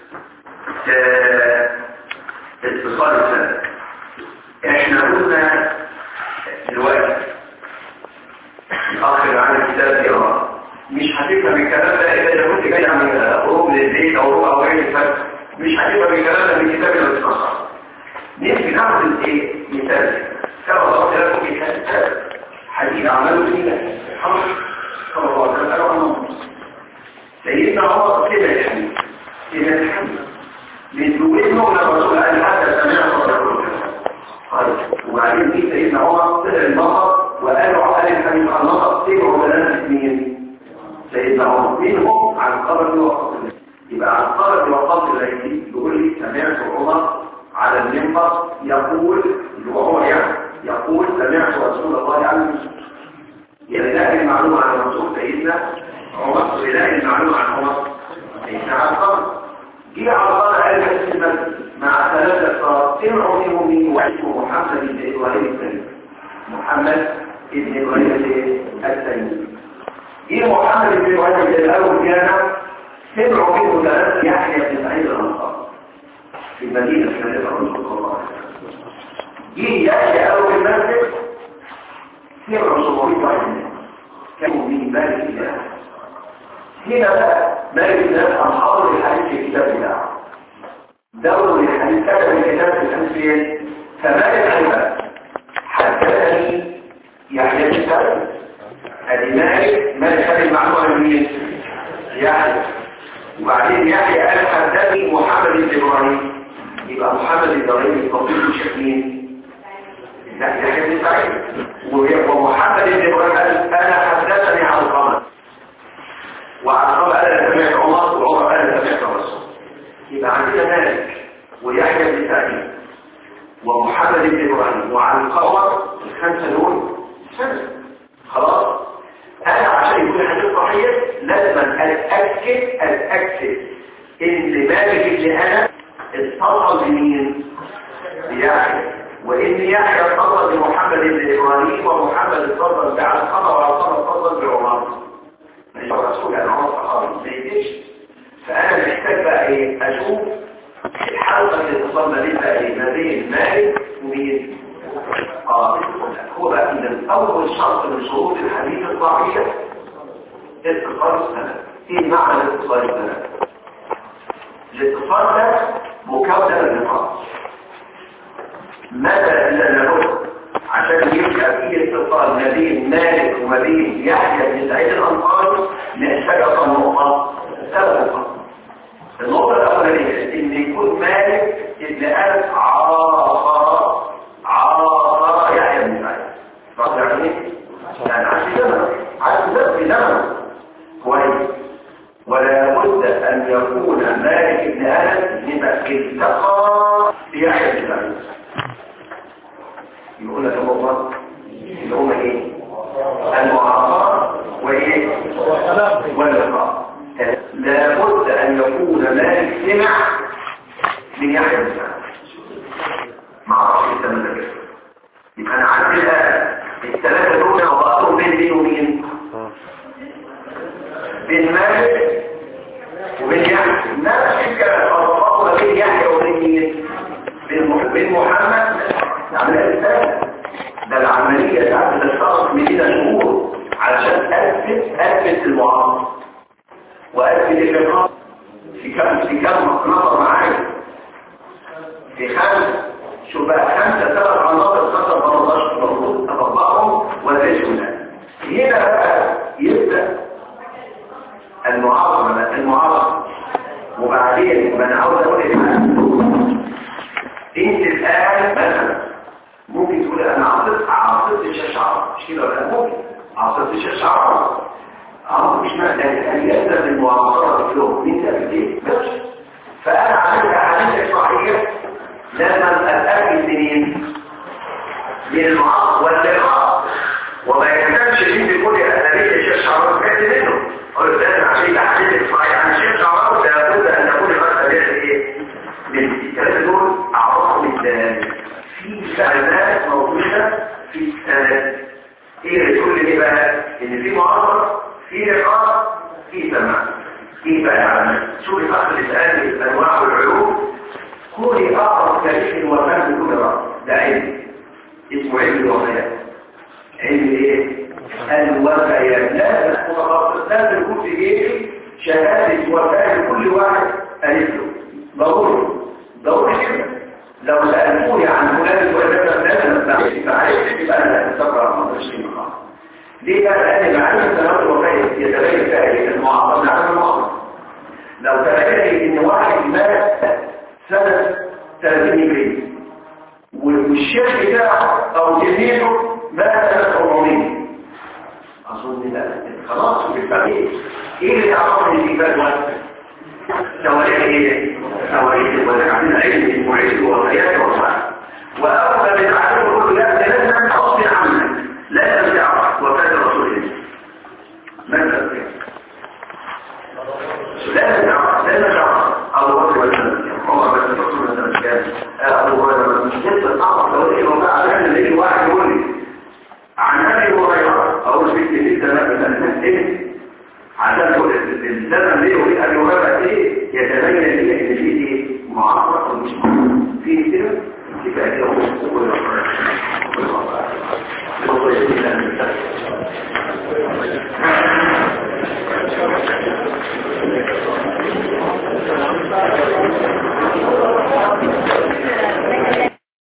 اتصال السنة. احنا قلنا دلوقتي الأخ اللي عن الكتاب يرى مش هتفهم الكلام ده إذا كنت جاي عن خروج للبيت أو روح أو غير الفرق مش هتفهم الكلام ده من الكتاب اللي بتنصر. نمشي ناخد ايه مثال كما ضربت لكم مثال حديث عمله فينا حمد صلى الله عليه وسلم سيدنا عمر كده يا حبيبي كده يا حبيبي من دوينه للرسول قال حتى سمعت رسول الله وبعدين دي سيدنا عمر طلع النهر وقالوا على الحديث عن النهر سبعوا ثلاثة اثنين سيدنا عمر منهم عن قبر وقت يبقى عن قبر وقت الليل يقول لي سمعت عمر على المنبر يقول وهو يعني يقول سمعت رسول الله عليه وسلم. يعني لا المعلومة عن الرسول سيدنا عمر ولا المعلومة عن عمر سيدنا عمر جه على الله قال حديث المسجد مع ثلاثة صار سمعوا منهم من واسمه محمد بن إبراهيم الثاني محمد بن إبراهيم الثاني. جه محمد بن إبراهيم الأول كان سمعوا منه ثلاثة يحيى بن سعيد الأنصاري في المدينة في مدينة الرسول صلى الله عليه وسلم. جه يحيى أول المسجد سمعوا سبعين واحد كانوا من مالك الله. هنا بقى مالك الله أنحضر الحديث في كتاب الله دور الحديث كتب الكتاب في الحديث فمالك الله حدثني يحيى بن سعيد ادي مالك مالك هذه المعلومة مين؟ يحيى وبعدين يحيى قال حدثني محمد بن إبراهيم يبقى محمد بن إبراهيم الطبيب شكين يحيى بن سعيد ومحمد بن إبراهيم قال أنا حدثني عن القمر وعن القمر قال سمعت عمر وعمر قال سمعت الرسول. يبقى عندنا مالك ويحيى بن سعيد ومحمد بن إبراهيم وعن القمر الخمسة دول سنة. خلاص أنا عشان يكون حديث صحيح لازم أتأكد أتأكد إن مالك اللي أنا اتصل بمين؟ بيحيى وإن يحيى اتصل بمحمد بن إبراهيم ومحمد اتصل بعلى القمر وعلى اتصل بعمر. مش الرسول أنا عمر صحابي ما يديش. فأنا محتاج بقى إيه؟ أشوف الحلقة اللي اتصل اتصال ما بين ما بين مالك ومين؟ اه هو بقى اذا اول شرط من شروط الحديث الصحيح اتصال السند. ايه معنى اتصال السند؟ الاتصال ده مكون من نقاط. متى الا لابد عشان يبقى في اتصال ما بين مالك وما بين يحيى بن سعيد الانصاري نحتاج كم نقطه؟ ثلاث نقاط. النقطه الاولانيه ان يكون مالك ابن انس عاصر عاصر يحيى بن سعيد. صح يعني ايه؟ يعني عاش زمن عاش في زمن كويس. ولا بد ان يكون مالك بن انس يبقى التقى بيحيى بن سعيد. يقول لك الله اللي هم ايه؟ المعاصرة وايه؟ واللقاء. لابد ان يكون مالك سمع من يحيى بن سعيد. ما اعرفش الثمن ده كده. يبقى انا عندي الان الثلاثه دول وضعتهم بين مين ومين؟ بين مالك وبين يحيى. نفس الكلام وضعتهم بين يحيى وبين مين؟ بين محمد. العملية الثانية ده العملية بتاعت الاشتراك مدينة شهور علشان أثبت أثبت المعارضة وأثبت الإقرار في كم في كم نظر معايا في خمسة. شو بقى خمسة ثلاث عناصر خمسة ثمانية المفروض أطبقهم ولا هنا بقى يبدأ المعارضة المعارضة وبعدين ما أنا عاوز أقول إيه انت الآن مثلا ممكن تقول انا عاصرت عاصرت الشعر مش كده ولا ممكن عاصرت الشعر اه مش معنى ان يلزم المعاصره له من تبديل بس. فانا عملت عمليه صحيحه لازم اتاكد منين؟ من المعاصره واللقاء وما يحتاجش ان يكون ادبيه الشعر كاتب منه اقول لازم عشان العمليه صحيحه عن الشعر لابد ان تكون الغسله ايه؟ من الثلاثه دول اعرفهم الثاني في كلمات موجودة في السند. ايه اللي تقول لي بقى ان في معاصرة في لقاء في سماع. ايه بقى يعني شو الاخر الان الانواع والعلوم كل اقرب تاريخ الوفاة بكل رأس ده علم اسمه علم الوفيات. علم ايه؟ الوفيات لازم متخصص لازم يكون في جيبي شهادة وفاة لكل واحد ألف له ضروري ضروري كده. لو سألتوني عن فلان وإذا لازم تعرف تعرف يبقى أنا أتذكر ما تشتري مقام. ليه بقى؟ لأن معرفة سنوات الوفاة يتبين فيها المعاصرة نعم المعاصرة. لو تبين إن واحد مات سنة ثلاثين هجرية والشيخ بتاعه أو جديده مات سنة أربعمية أظن لا خلاص بيبقى إيه؟ إيه اللي تعرفني في بال واحد؟ تواريخ ايه؟ تواريخ ولا عندنا علم المعيش والخيال والصحة وأول من تعلمه كل ذلك لازم تصل عنك لازم تعرف وفاة رسول الله ماذا لازم تعرف لازم تعرف أبو بكر والسلام عمر بن الخطاب مثلا كان أبو هريرة مش لسه تعرف لو إيه وفاة عشان اللي واحد يقول لي عن أبي هريرة أقول في كتير مثلا إيه عشان الزمن ليه وفي أبي هريرة إيه يتبين ليه إن فيه إيه معاصرة ومش معاصرة فيه كده